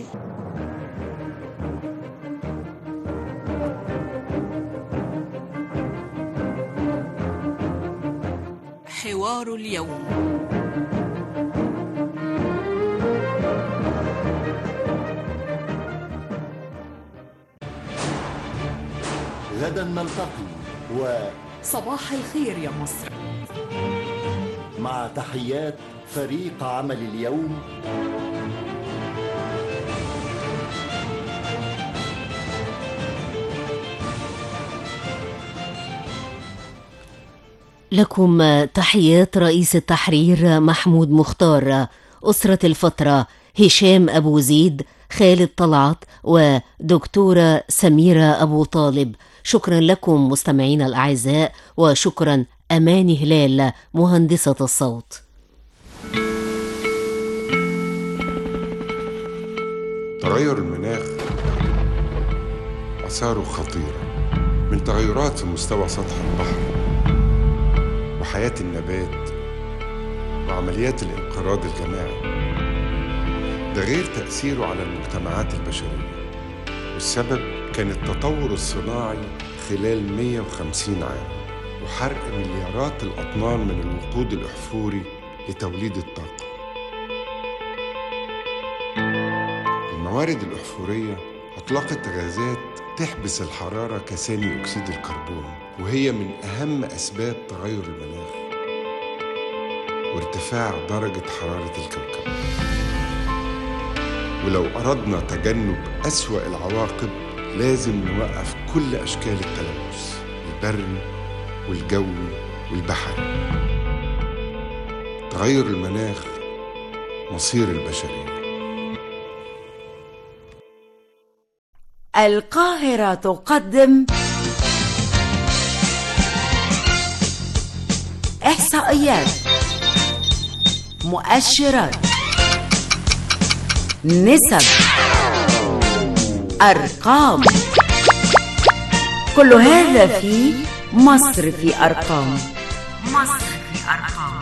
J: حوار اليوم.
I: غدا نلتقي
J: صباح الخير يا مصر،
I: مع تحيات فريق عمل اليوم.
A: لكم تحيات رئيس التحرير محمود مختار، أسرة الفترة هشام أبو زيد، خالد طلعت، ودكتورة سميرة أبو طالب. شكرا لكم مستمعينا الأعزاء، وشكرا أماني هلال مهندسة الصوت.
B: تغير المناخ آثاره خطيرة، من تغيرات في مستوى سطح البحر وحياة النبات وعمليات الانقراض الجماعي، ده غير تأثيره على المجتمعات البشرية. والسبب كان التطور الصناعي خلال 150 عام وحرق مليارات الأطنان من الوقود الأحفوري لتوليد الطاقة. الموارد الأحفورية أطلقت غازات تحبس الحرارة كثاني أكسيد الكربون، وهي من أهم أسباب تغير المناخ وارتفاع درجة حرارة الكوكب. ولو أردنا تجنب أسوأ العواقب لازم نوقف كل أشكال التلوث البري والجوي والبحري. تغير المناخ مصير البشرية.
V: القاهرة تقدم إحصائيات، مؤشرات، نسب، أرقام، كل هذا في مصر في أرقام. مصر في أرقام.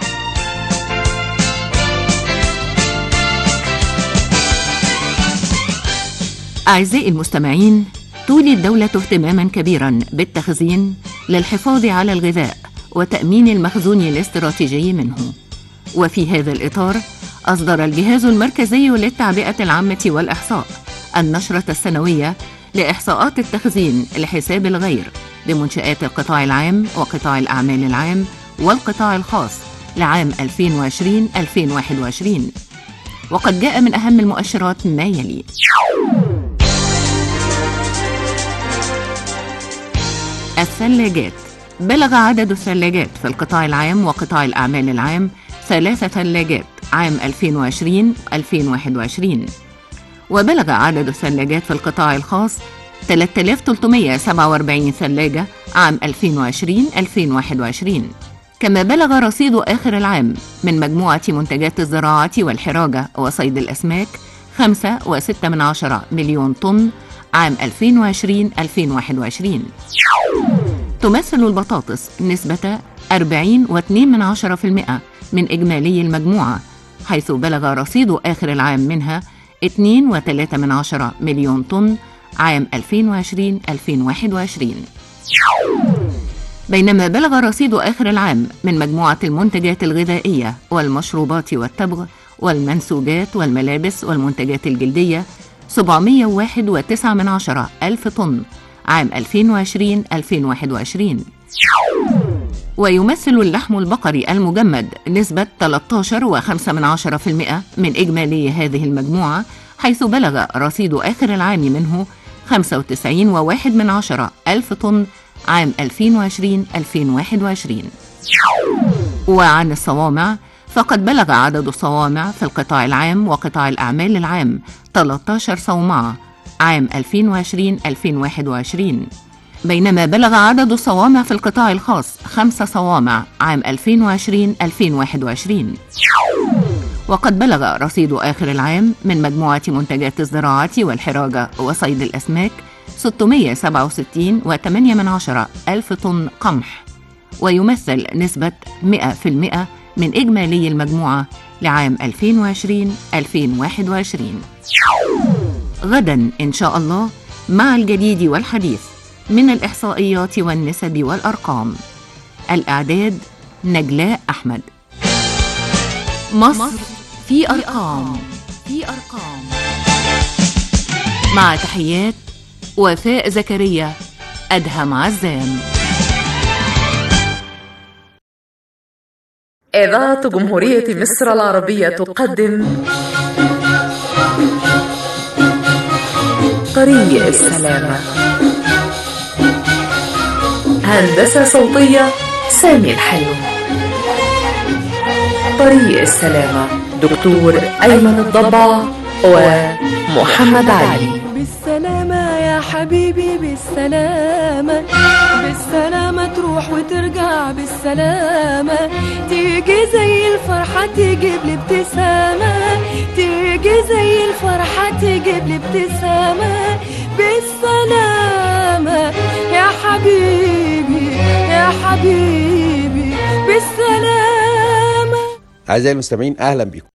W: أعزائي المستمعين، تولي الدولة اهتماما كبيرا بالتخزين للحفاظ على الغذاء وتأمين المخزون الاستراتيجي منه. وفي هذا الإطار أصدر الجهاز المركزي للتعبئة العامة والإحصاء النشرة السنوية لإحصاءات التخزين لحساب الغير بمنشآت القطاع العام وقطاع الأعمال العام والقطاع الخاص لعام 2020-2021. وقد جاء من أهم المؤشرات ما يلي: الثلاجات. بلغ عدد الثلاجات في القطاع العام وقطاع الأعمال العام 3 ثلاجات عام 2020-2021. وبلغ عدد الثلاجات في القطاع الخاص 3347 ثلاجة عام 2020-2021. كما بلغ رصيد آخر العام من مجموعة منتجات الزراعة والحراجة وصيد الأسماك 5.6 مليون طن عام 2020-2021. تمثل البطاطس نسبة 40.2% من إجمالي المجموعة، حيث بلغ رصيد آخر العام منها 2.3 مليون طن عام 2020-2021. بينما بلغ رصيد آخر العام من مجموعة المنتجات الغذائية والمشروبات والتبغ والمنسوجات والملابس والمنتجات الجلدية 701.9 ألف طن عام 2020-2021. ويمثل اللحم البقري المجمد نسبة 13.5% من إجمالي هذه المجموعة، حيث بلغ رصيد آخر العام منه 95.1 ألف طن عام 2020-2021. وعن الصوامع، فقد بلغ عدد الصوامع في القطاع العام وقطاع الأعمال العام 13 صومعة عام 2020-2021. بينما بلغ عدد الصوامع في القطاع الخاص 5 صوامع عام 2020-2021. وقد بلغ رصيد آخر العام من مجموعة منتجات الزراعة والحراجة وصيد الأسماك 667.8 ألف طن قمح، ويمثل نسبة 100% من إجمالي المجموعة لعام 2020-2021. غدا إن شاء الله مع الجديد والحديث من الإحصائيات والنسب والأرقام. الإعداد نجلاء أحمد. مصر في أرقام. مع تحيات وفاء زكريا، أدهم عزام.
F: إذاعة جمهورية مصر العربية تقدم طريق السلامة. هندسة صوتية
V: سامي الحلو. طريق السلامة دكتور أيمن الضبع ومحمد علي.
C: بالسلامة يا حبيبي بالسلامة، بالسلامة تروح وترجع بالسلامة، تيجي زي الفرحة تجيب لي ابتسامة، تيجي زي الفرحة تجيب لي ابتسامة بالسلامة يا حبيبي يا حبيبي بالسلامة.
D: أعزائي المستمعين أهلا بكم.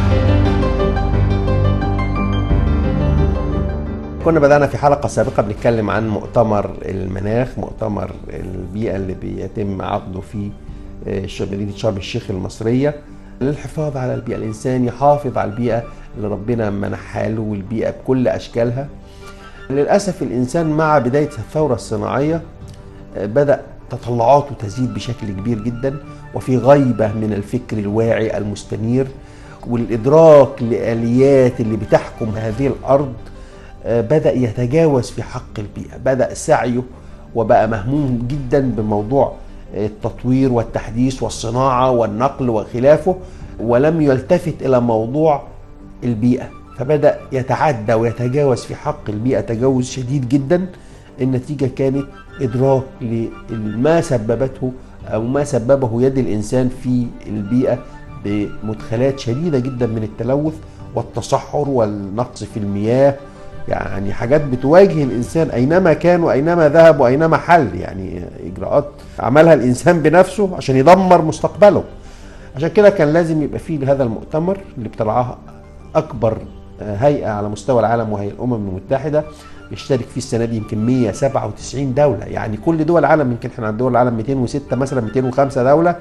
D: كنا بدأنا في حلقة سابقة بنتكلم عن مؤتمر المناخ، مؤتمر البيئة اللي بيتم عقده في مدينة شرم الشيخ المصرية للحفاظ على البيئة. الإنسان يحافظ على البيئة اللي ربنا منحها له والبيئة بكل أشكالها. للأسف الإنسان مع بداية الثورة الصناعية بدأ تطلعاته تزيد بشكل كبير جدا، وفي غيبة من الفكر الواعي المستنير والإدراك لآليات اللي بتحكم هذه الأرض بدأ يتجاوز في حق البيئة. بدأ سعيه وبقى مهموم جدا بموضوع التطوير والتحديث والصناعة والنقل وخلافه، ولم يلتفت إلى موضوع البيئة، فبدأ يتعدى ويتجاوز في حق البيئة تجاوز شديد جدا. النتيجة كانت إدراك لما سببته أو ما سببه يد الإنسان في البيئة بمدخلات شديدة جدا من التلوث والتصحر والنقص في المياه، يعني حاجات بتواجه الإنسان أينما كان وأينما ذهب وأينما حل، يعني إجراءات عملها الإنسان بنفسه عشان يدمر مستقبله. عشان كده كان لازم يبقى فيه لهذا المؤتمر اللي بترعاه أكبر هيئة على مستوى العالم وهي الأمم المتحدة، يشترك فيه السنة دي يمكن 197 دولة، يعني كل دول العالم، يمكن احنا عند دول العالم 206 مثلا 205 دولة،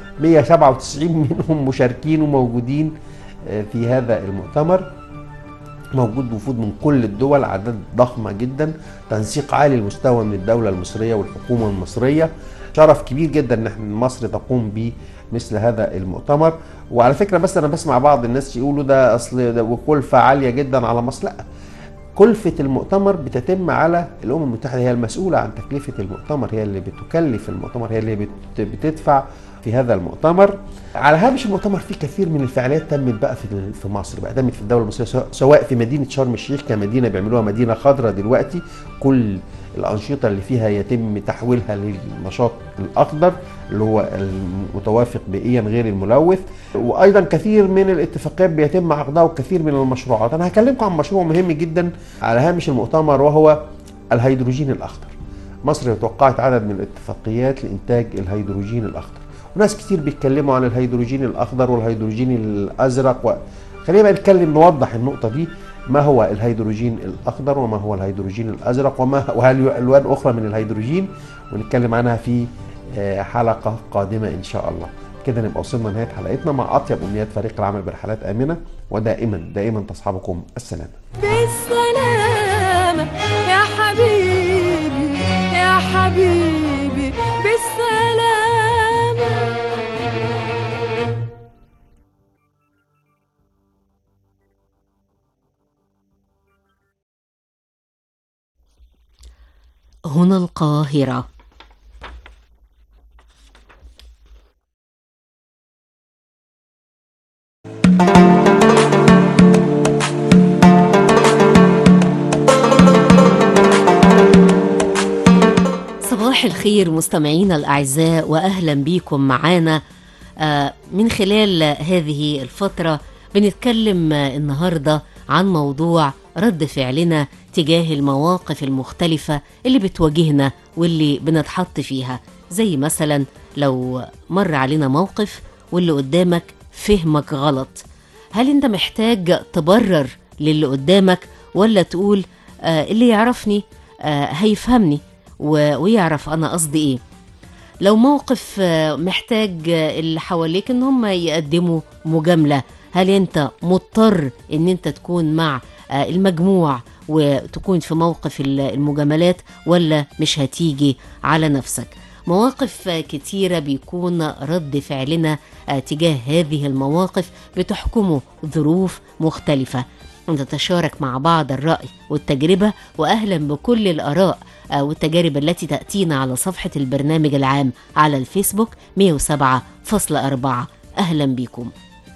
D: 197 منهم مشاركين وموجودين في هذا المؤتمر. موجود وفود من كل الدول، أعداد ضخمة جدا، تنسيق عالي المستوى من الدولة المصرية والحكومة المصرية. شرف كبير جدا ان مصر تقوم بمثل هذا المؤتمر. وعلى فكرة بس انا بسمع بعض الناس يقولوا ده اصل ده وكلفة عالية جدا على مصر. لا، كلفة المؤتمر بتتم على الأمم المتحدة، هي المسؤولة عن تكلفة المؤتمر، هي اللي بتكلف المؤتمر، هي اللي بتدفع في هذا المؤتمر. على هامش المؤتمر في كثير من الفعاليات تمت بقى في مصر، بقى تمت في الدولة المصرية، سواء في مدينة شرم الشيخ كمدينة بيعملوها مدينة خضراء دلوقتي، كل الأنشطة اللي فيها يتم تحويلها للنشاط الأخضر اللي هو المتوافق بيئيا غير الملوث. وأيضا كثير من الاتفاقيات بيتم عقدها وكثير من المشروعات. أنا هكلمكم عن مشروع مهم جدا على هامش المؤتمر وهو الهيدروجين الأخضر. مصر توقعت عدد من الاتفاقيات لإنتاج الهيدروجين الأخضر، وناس كتير بيتكلموا عن الهيدروجين الأخضر والهيدروجين الأزرق. خلينا بقى نتكلم نوضح النقطة دي، ما هو الهيدروجين الأخضر وما هو الهيدروجين الأزرق وهل ألوان أخرى من الهيدروجين، ونتكلم عنها في حلقة قادمة إن شاء الله. كده نبقى وصلنا لنهاية حلقتنا مع أطيب أمنيات فريق العمل برحلات آمنة، ودائما تصحبكم السلامة.
C: بالسلامة يا حبيبي يا حبيبي بالسلامة.
A: هنا القاهرة. صباح الخير مستمعينا الأعزاء، وأهلا بكم معانا. من خلال هذه الفترة بنتكلم النهاردة عن موضوع رد فعلنا تجاه المواقف المختلفة اللي بتواجهنا واللي بنتحط فيها. زي مثلا لو مر علينا موقف واللي قدامك فهمك غلط، هل انت محتاج تبرر للي قدامك ولا تقول اللي يعرفني هيفهمني ويعرف أنا قصدي إيه؟ لو موقف محتاج اللي حواليك إن هم يقدموا مجاملة، هل أنت مضطر إن أنت تكون مع المجموع وتكون في موقف المجاملات ولا مش هتيجي على نفسك؟ مواقف كتيرة بيكون رد فعلنا تجاه هذه المواقف بتحكمه ظروف مختلفة. ونتشارك مع بعض الرأي والتجربة، وأهلا بكل الآراء والتجارب التي تأتينا على صفحة البرنامج العام على الفيسبوك 107.4. أهلا بكم.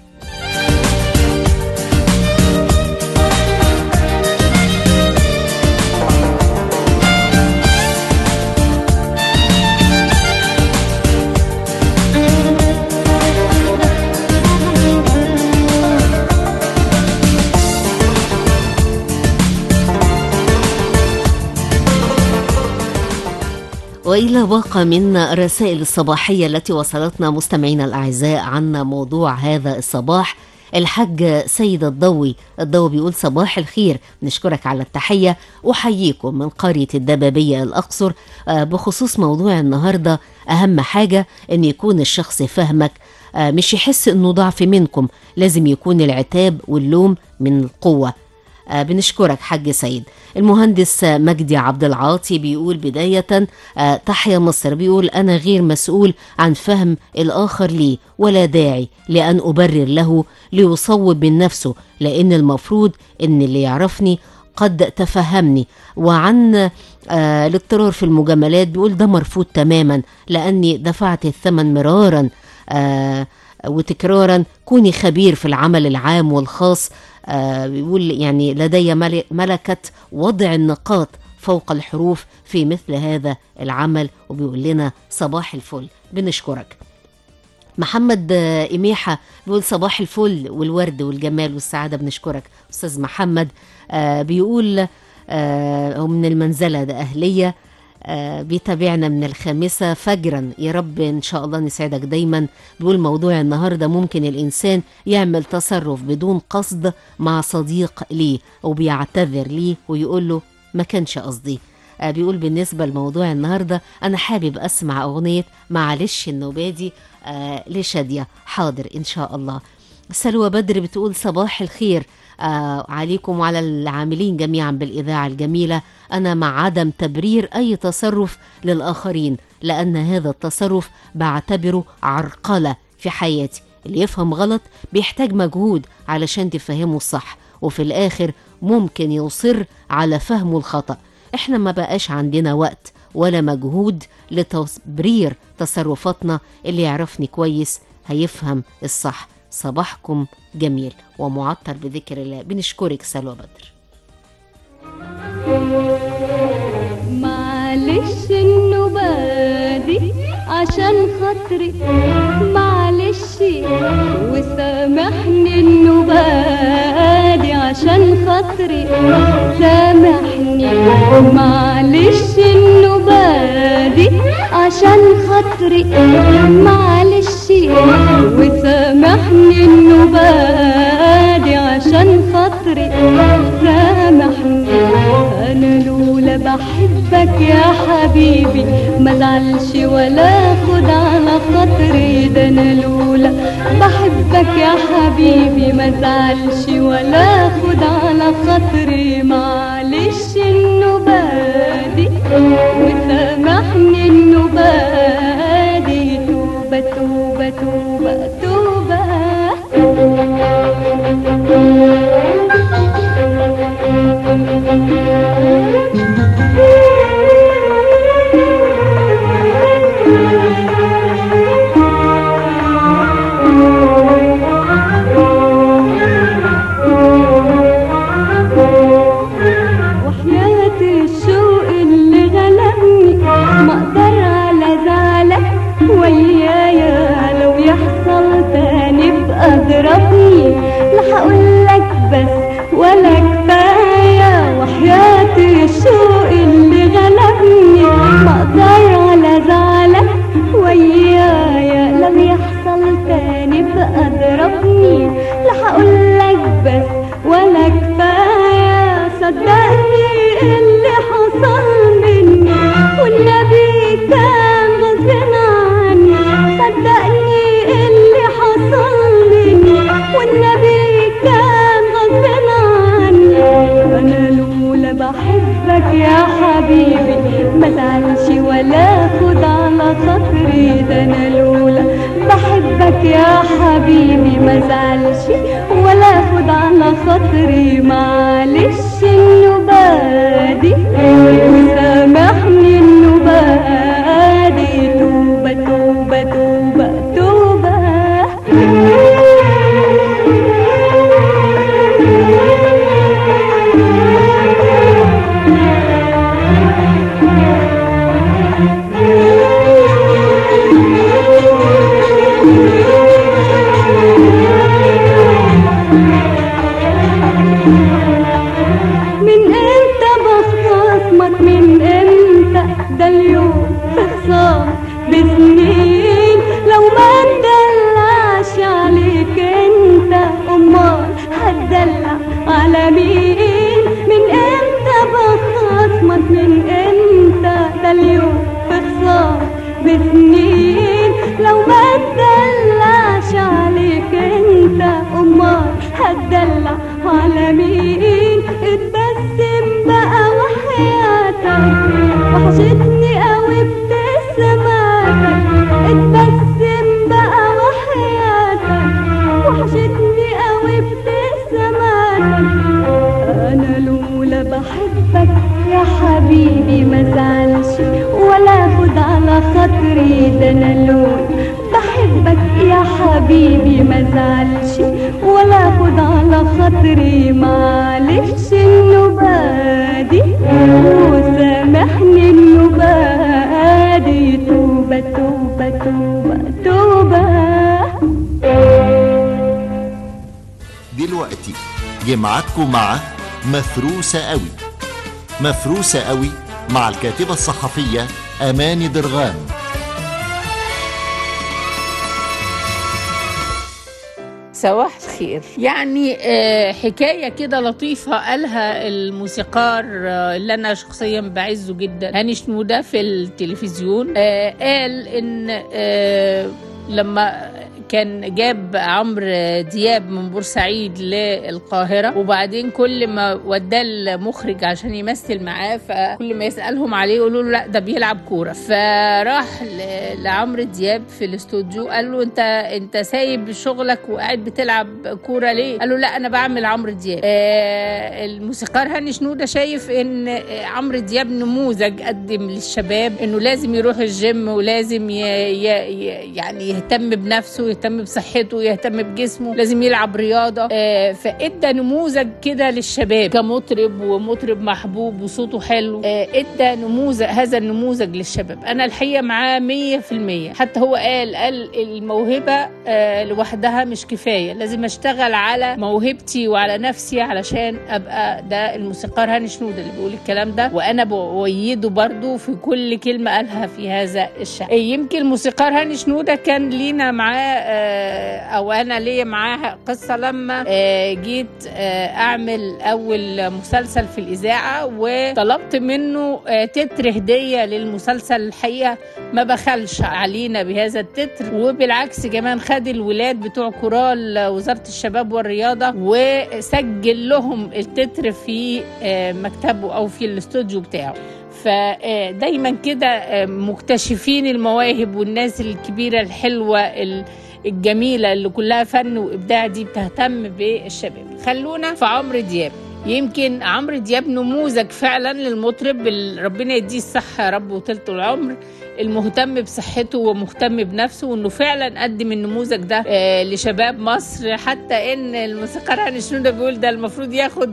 A: وإلى باقة من الرسائل الصباحية التي وصلتنا مستمعينا الأعزاء عن موضوع هذا الصباح. الحاج سيد الضوي بيقول صباح الخير، نشكرك على التحية، أحييكم من قرية الدبابية الأقصر. بخصوص موضوع النهاردة، أهم حاجة أن يكون الشخص فهمك، مش يحس أنه ضعف منكم، لازم يكون العتاب واللوم من القوة. بنشكرك حاج سيد. المهندس مجدي عبد العاطي بيقول بداية تحيا مصر، بيقول أنا غير مسؤول عن فهم الآخر لي، ولا داعي لأن أبرر له ليصوب من نفسه، لأن المفروض أن اللي يعرفني قد تفهمني. وعن الاضطرار في المجاملات بيقول ده مرفوض تماما، لأني دفعت الثمن مرارا وتكرارا. كوني خبير في العمل العام والخاص. بيقول يعني لدي ملكة وضع النقاط فوق الحروف في مثل هذا العمل، وبيقول لنا صباح الفل. بنشكرك. محمد إميحة بيقول صباح الفل والورد والجمال والسعادة. بنشكرك أستاذ محمد. بيقول هو من المنزلة ده أهلية، بيتابعنا من 5 فجرا. يا رب إن شاء الله نسعدك دايما. بيقول موضوع النهاردة، ممكن الإنسان يعمل تصرف بدون قصد مع صديق ليه وبيعتذر ليه ويقول له ما كانش قصدي. بيقول بالنسبة لموضوع النهاردة، أنا حابب أسمع أغنية معلش النوبادي لشادية. حاضر إن شاء الله. سلوى بدر بتقول صباح الخير عليكم وعلى العاملين جميعا بالإذاعة الجميلة. أنا مع عدم تبرير أي تصرف للآخرين، لأن هذا التصرف بعتبره عرقلة في حياتي. اللي يفهم غلط بيحتاج مجهود علشان تفهمه الصح، وفي الآخر ممكن يصر على فهمه الخطأ. إحنا ما بقاش عندنا وقت ولا مجهود لتبرير تصرفاتنا. اللي يعرفني كويس هيفهم الصح. صباحكم جميل ومعطر بذكر الله. بنشكرك سلوى بدر.
C: معلش النوبادي عشان خاطري، معلش وسامحني النوبادي عشان خاطري، سامحني. معلش النوبادي عشان خاطري، معلش وسامحني النوبادي عشان خاطري، سامحني. أنا لولا بحبك يا حبيبي ما زعلش ولا خد على خاطري، ده أنا لولا بحبك يا حبيبي ما زعلش ولا خد على خاطري. معلش النوبادي وسامحني النوبادي، توبة توبة توبة توبة. وحياة الشوق اللي غلبني ما اقدر على زعلك ويايا، لو يحصل تاني بقى اضربني، لا هقولك بس ولا كفاية. وحياة الشوق اللي غلبني ما اقدر على زعلك ويايا، لو يحصل تاني بقى اضربني، لا هقولك بس ولا كفاية. صدقني اللي حصل مني والنبي كان غصب عني، صدقني اللي حصل مني والنبي كان غصب عني. أنا لولا بحبك يا حبيبي ما زعلش ولا خد على خاطري، ده أنا لولا بحبك يا حبيبي ما زعلش ولا خد على خاطري. اليوم في خصام بسنين، لو ما ندلعش عليك انت امال هتدلع على مين؟ من امتى بخصمك من امتى؟ ده اليوم في خصام بسنين، لو ما ندلعش عليك انت امال هتدلع على مين؟ اتبسم بقى وحياتك وحشتني قوي ابتساماتك، اتبسم بقى وحياتك وحشتني قوي ابتساماتك. انا لولا بحبك يا حبيبي ما زعلش ولا اخد على خاطري، ده انا لولا بحبك يا حبيبي ما زعلش ولا اخد على خاطري. معلش النبادي وسامحني النبادي، توبة توبة توبة توبة.
I: دلوقتي جمعتكم مع مفروسة قوي. مفروسة قوي مع الكاتبة الصحفية أماني درغام.
E: صباح الخير. يعني حكاية كده لطيفة قالها الموسيقار اللي أنا شخصيا بعزه جدا هاني شنودة في التلفزيون. قال إن لما كان جاب عمرو دياب من بورسعيد للقاهرة، وبعدين كل ما وداه المخرج عشان يمثل معاه، فكل ما يسألهم عليه يقولوا له لا ده بيلعب كورة. فراح لعمرو دياب في الاستوديو قال له انت سايب شغلك وقاعد بتلعب كورة ليه؟ قال له لا انا بعمل عمرو دياب. الموسيقار هاني شنودة شايف ان عمرو دياب نموذج قدم للشباب انه لازم يروح الجيم ولازم يعني يهتم بنفسه، يهتم بصحته، يهتم بجسمه، لازم يلعب رياضة. فادى نموذج كده للشباب كمطرب، ومطرب محبوب وصوته حلو. ادى نموذج، هذا النموذج للشباب. انا الحقيقة معاه 100%. حتى هو قال الموهبة لوحدها مش كفاية، لازم اشتغل على موهبتي وعلى نفسي علشان ابقى. ده الموسيقار هاني شنودة اللي بيقول الكلام ده، وانا بؤيده برضو في كل كلمة قالها في هذا الشأن. يمكن الموسيقار هاني شنودة كان لينا معاه او انا ليا معاها قصة لما جيت اعمل اول مسلسل في الاذاعة، وطلبت منه تتر هدية للمسلسل. الحقيقة ما بخلش علينا بهذا التتر، وبالعكس كمان خد الولاد بتوع كورال وزارة الشباب والرياضة وسجل لهم التتر في مكتبه او في الاستوديو بتاعه. فدايما كده مكتشفين المواهب والناس الكبيرة الحلوة الجميلة اللي كلها فن وإبداع دي بتهتم بالشباب. خلونا في عمرو دياب. يمكن عمرو دياب نموذج فعلا للمطرب ربنا يديه الصحة يا رب وطولة العمر، المهتم بصحته ومهتم بنفسه، وانه فعلا قدم النموذج ده لشباب مصر. حتى ان الموسيقار هاني شنودة بيقول ده المفروض ياخد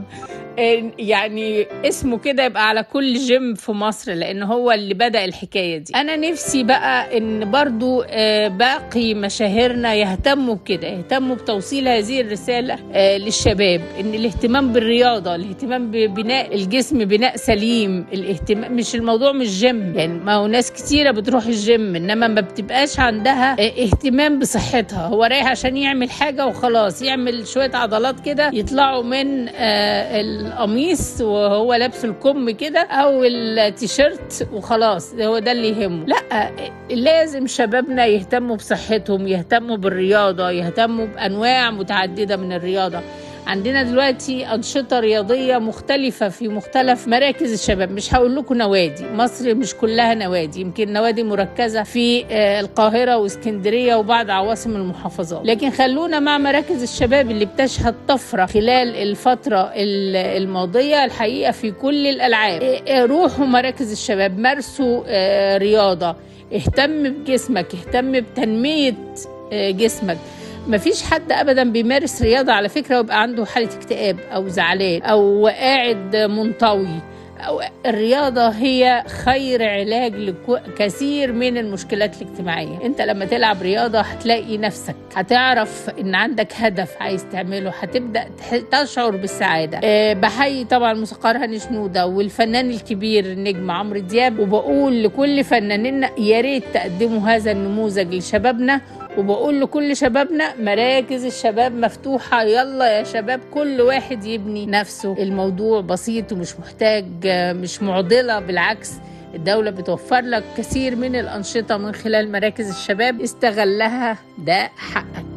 E: يعني اسمه كده يبقى على كل جيم في مصر، لان هو اللي بدأ الحكاية دي. انا نفسي بقى ان برضو باقي مشاهيرنا يهتموا بكده، يهتموا بتوصيل هذه الرسالة للشباب، ان الاهتمام بالرياضة، الاهتمام ببناء الجسم بناء سليم، الاهتمام مش الموضوع مش جيم. يعني ما هو ناس كتيرة بتروح الجيم انما ما بتبقاش عندها اهتمام بصحتها، هو رايح عشان يعمل حاجة وخلاص، يعمل شوية عضلات كده يطلعوا من القميص وهو لابس الكم كده او التيشيرت وخلاص، هو ده اللي يهمه. لا، لازم شبابنا يهتموا بصحتهم، يهتموا بالرياضة، يهتموا بأنواع متعددة من الرياضة. عندنا دلوقتي أنشطة رياضية مختلفة في مختلف مراكز الشباب. مش هقول لكم نوادي، مصر مش كلها نوادي، يمكن نوادي مركزة في القاهرة واسكندرية وبعض عواصم المحافظات، لكن خلونا مع مراكز الشباب اللي بتشهد طفرة خلال الفترة الماضية الحقيقة في كل الألعاب. روحوا مراكز الشباب، مارسوا رياضة، اهتم بجسمك، اهتم بتنمية جسمك. مفيش حد ابدا بيمارس رياضه على فكره ويبقى عنده حاله اكتئاب او زعلان او قاعد منطوي الرياضة هي خير علاج لكثير من المشكلات الاجتماعية. انت لما تلعب رياضة هتلاقي نفسك، هتعرف ان عندك هدف عايز تعمله، هتبدأ تشعر بالسعادة. بحيي طبعا الموسيقار هاني شنودة والفنان الكبير النجم عمرو دياب، وبقول لكل فنانينا يا ريت تقدموا هذا النموذج لشبابنا، وبقول لكل شبابنا مراكز الشباب مفتوحة، يلا يا شباب كل واحد يبني نفسه. الموضوع بسيط ومش محتاج، مش معضلة، بالعكس الدولة بتوفر لك كثير من الأنشطة من خلال مراكز الشباب، استغلها، ده حقك.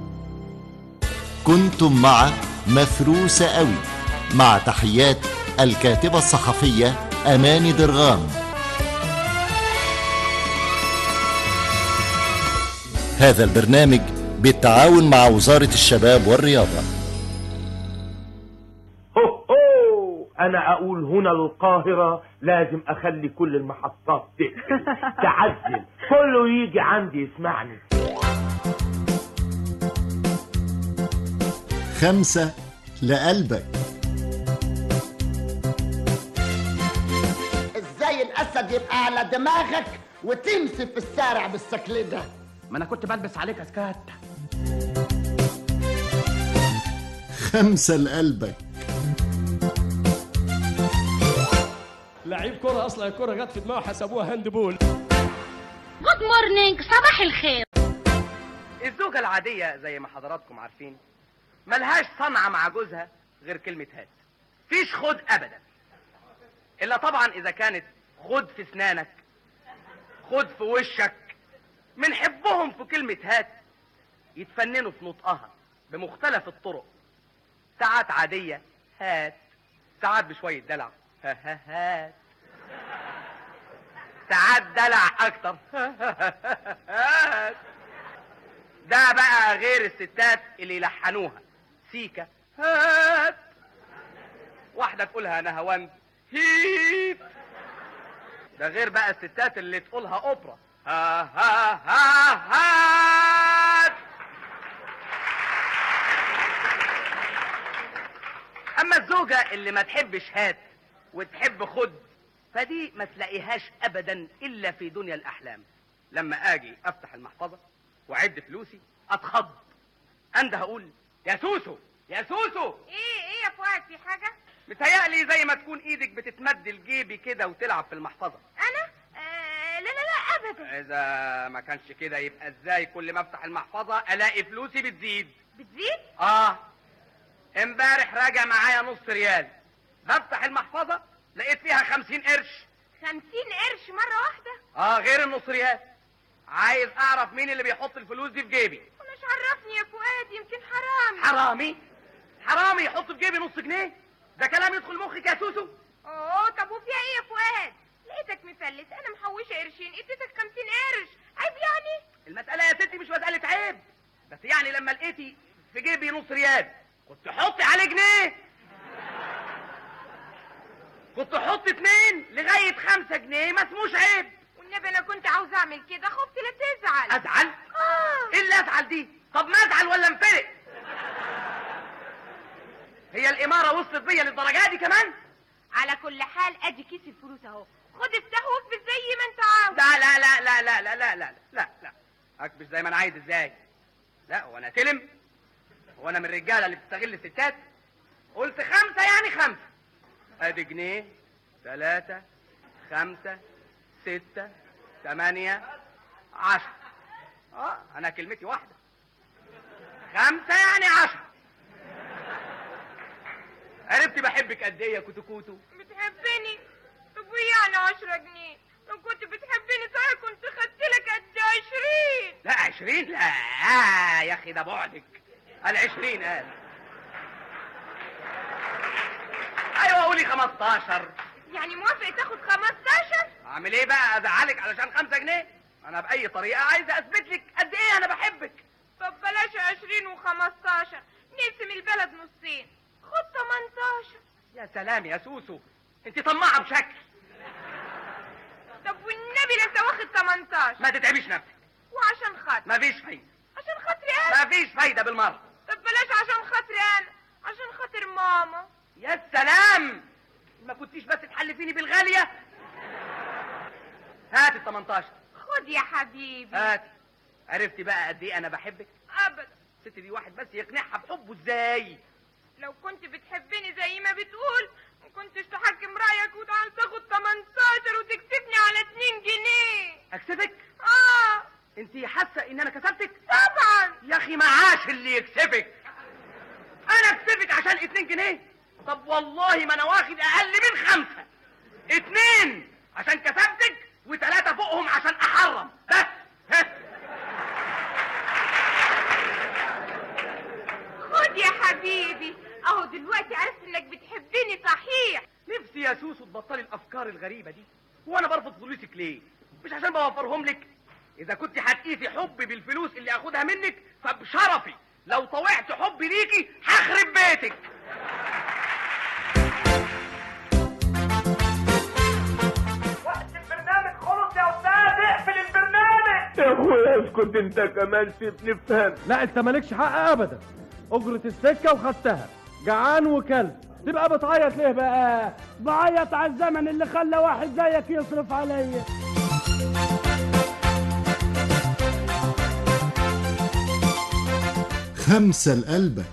I: كنتم مع مفروسة قوي، مع تحيات الكاتبة الصحفية أماني درغام. هذا البرنامج بالتعاون مع وزارة الشباب والرياضة.
G: أنا أقول هنا القاهرة لازم أخلي كل المحطات تعزل، كله يجي عندي يسمعني.
I: 5 لقلبك.
H: ازاي الأسد يبقى على دماغك وتمشي في الشارع بالشكل ده؟
L: ما أنا كنت بلبس عليك أسكات.
I: 5 لقلبك.
X: لعيب كرة أصلا الكرة جت في دماغه حسبوها هاند بول.
Y: جود مورنينج، صباح الخير.
L: الزوجة العادية زي ما حضراتكم عارفين ملهاش صنعة مع جوزها غير كلمة هات. فيش خد أبدا، إلا طبعا إذا كانت خد في سنانك، خد في وشك. من حبهم في كلمة هات يتفننوا في نطقها بمختلف الطرق، ساعات عادية هات، ساعات بشوية دلع هات، ساعات دلع أكتر هات. ده بقى غير الستات اللي يلحنوها سيكا هات، واحدة تقولها نهواند هيت. ده غير بقى الستات اللي تقولها أوبرا ها ها ها هات. أما الزوجة اللي ما تحبش هات وتحب خد، فدي ما تلاقيهاش أبدا إلا في دنيا الأحلام. لما أجي أفتح المحفظة وأعد فلوسي أتخض، أنده أقول يا سوسو يا سوسو.
Y: ايه يا فؤاد، في حاجة؟
L: متهيألي زي ما تكون إيدك بتتمد لجيبي كده وتلعب في المحفظة.
Y: أنا؟ لا أبدا.
L: إذا ما كانش كده يبقى إزاي كل ما أفتح المحفظة ألاقي فلوسي بتزيد؟
Y: بتزيد؟
L: امبارح راجع معايا نص ريال، بفتح المحفظة لقيت فيها 50 قرش.
Y: 50 قرش مرة واحدة؟
L: غير النص ريال. عايز اعرف مين اللي بيحط الفلوس دي في جيبي.
Y: مش عرفني يا فؤاد، يمكن حرامي.
L: حرامي يحط في جيبي نص جنيه؟ ده كلام يدخل مخك يا سوسو؟
Y: طب وفيها ايه يا فؤاد؟ لقيتك مفلس، انا محوشه قرشين اديتك 50 قرش، عيب يعني؟
L: المسألة يا ستي مش مسألة عيب، بس يعني لما لقيتي في جيبي نص ريال كنت حطي عليه جنيه، كنت حط 2 لغاية 5 جنيه، ما اسموش عيب.
Y: والنبي انا كنت عاوز اعمل كده، خفت لا تزعل.
L: ازعل؟ ايه اللي ازعل دي؟ طب ما ازعل ولا انفرق؟ هي الامارة وصلت بيا للدرجة دي كمان؟
Y: على كل حال ادي كيس الفلوس اهو، خد استهوك زي ما انت عاوز.
L: لا لا لا لا لا لا لا لا لا لا، اكبس زي ما انا عايز ازاي؟ لا وانا تلم؟ وانا من الرجالة اللي بتستغل الستات؟ قلت 5 يعني 5. ادي جنيه 3 5 6 8 10. انا كلمتي واحدة، 5 يعني 10. عرفتي بحبك قد ايه يا كوتو؟
Y: بتحبني؟ طب وايه يعني 10 جنيه؟ لو كنت بتحبني صحيح كنت خدت لك قد 20.
L: لا 20 لا يا اخي، ده بعدك. ال20 قال. ايوه قولي 15.
Y: يعني موافق تاخد 15؟
L: اعمل ايه بقى، ازعلك علشان 5 جنيه؟ انا باي طريقه عايز اثبت لك قد ايه انا بحبك.
Y: طب بلاش 20 و15، نقسم البلد نصين، خد 18.
L: يا سلام يا سوسو، انت طماعه بشكل.
Y: طب والنبي لا انت واخد 18.
L: ما تتعبيش نفسك.
Y: وعشان خاطر؟
L: مفيش فايده.
Y: عشان خاطري انا؟
L: مفيش فايده بالمره.
Y: طب بلاش عشان خاطري انا، عشان خاطر ماما.
L: يا سلام، ما كنتيش بس تحلفيني بالغاليه. هاتي ال 18.
Y: خد يا حبيبي.
L: هاتي. عرفتي بقى قد ايه انا بحبك؟
Y: ابدا.
L: الست دي واحد بس يقنعها بحبه ازاي؟
Y: لو كنت بتحبني زي ما بتقول ما كنتش تحكم رايك وتعال تاخد 18 وتكسبني على 2 جنيه.
L: اكسبك؟ انت حاسه ان انا كسبتك؟
Y: طبعا.
L: يا اخي معاش اللي يكسبك. انا اكسبك عشان 2 جنيه؟ طب والله ما انا واخد اقل من 5. 2 عشان كسبتك و3 فوقهم عشان احرم بس.
Y: خد يا حبيبي اهو دلوقتي عرفت انك بتحبني صحيح.
L: نفسي يا سوسو تبطلي الافكار الغريبه دي. وانا برفض فلوسك ليه؟ مش عشان بوفرهم لك. اذا كنت هتقيسي حبي بالفلوس اللي اخدها منك فبشرفي لو طوعت حبي ليكي هخرب بيتك.
G: وقت البرنامج خلص يا استاذ، اقفل البرنامج. يا اخويا اسكت انت كمان، سيبني افهم.
X: لا انت مالكش حق ابدا، اجرة السكة وخدتها، جعان وكلب، تبقى بتعيط ليه بقى؟ بعيط على الزمن اللي خلى واحد زيك يصرف عليا.
I: خمسة لقلبك.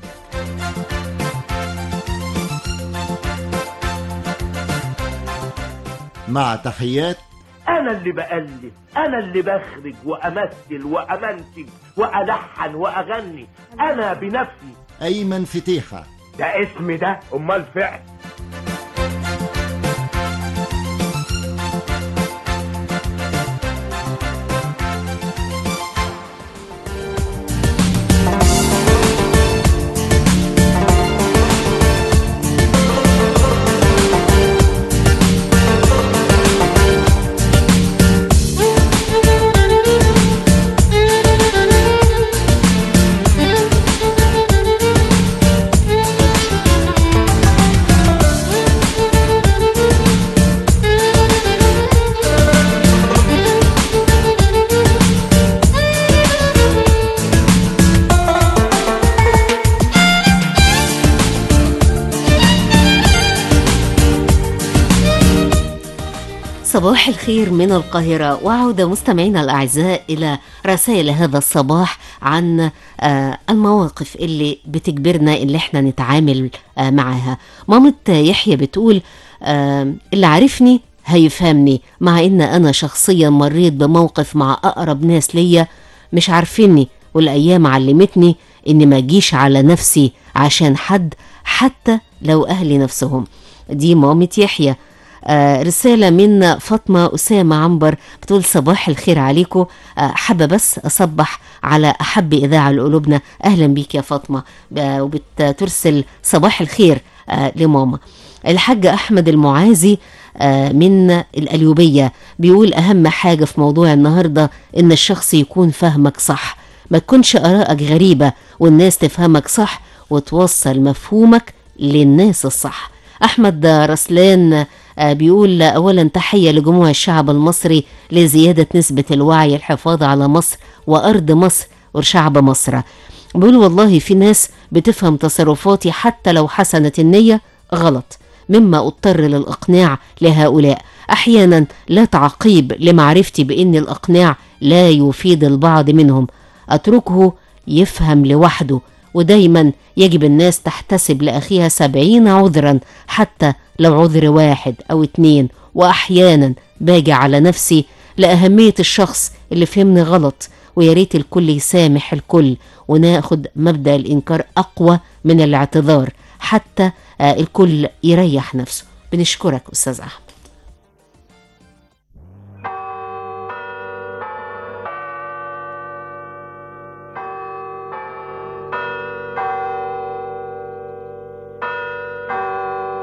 I: مع تحيات
G: انا اللي بألف، انا اللي بخرج وامثل وامنتج والحن واغني، انا بنفسي.
I: أيمن فتيحة.
G: ده اسم ده؟ امال فعل.
A: صباح الخير من القاهرة، وعودة مستمعينا الأعزاء إلى رسائل هذا الصباح عن المواقف اللي بتجبرنا اللي احنا نتعامل معها. مامة يحيى بتقول اللي عارفني هيفهمني، مع إن أنا شخصيا مريت بموقف مع أقرب ناس ليا مش عارفيني، والأيام علمتني إن ما أجيش على نفسي عشان حد حتى لو أهلي نفسهم. دي مامة يحيى. رسالة من فاطمة أسامة عنبر بتقول صباح الخير عليكم، حابة بس أصبح على أحب إذاعة لقلوبنا. أهلا بيك يا فاطمة، وبترسل صباح الخير لماما. الحاج أحمد المعازي من القليوبية بيقول أهم حاجة في موضوع النهاردة إن الشخص يكون فهمك صح، ما تكونش آرائك غريبة والناس تفهمك صح وتوصل مفهومك للناس الصح. أحمد رسلان بيقول أولا تحية لجموع الشعب المصري لزيادة نسبة الوعي، الحفاظ على مصر وأرض مصر وشعب مصر. بيقول والله في ناس بتفهم تصرفاتي حتى لو حسنت النية غلط، مما اضطر للإقناع لهؤلاء. أحيانا لا تعقيب لمعرفتي بأن الإقناع لا يفيد البعض منهم، أتركه يفهم لوحده. ودايما يجب الناس تحتسب لأخيها 70 عذرا حتى لو عذر 1 أو 2. وأحيانا باجي على نفسي لأهمية الشخص اللي فهمني غلط، وياريت الكل يسامح الكل وناخد مبدأ الإنكار أقوى من الاعتذار حتى الكل يريح نفسه. بنشكرك أستاذ أحمد.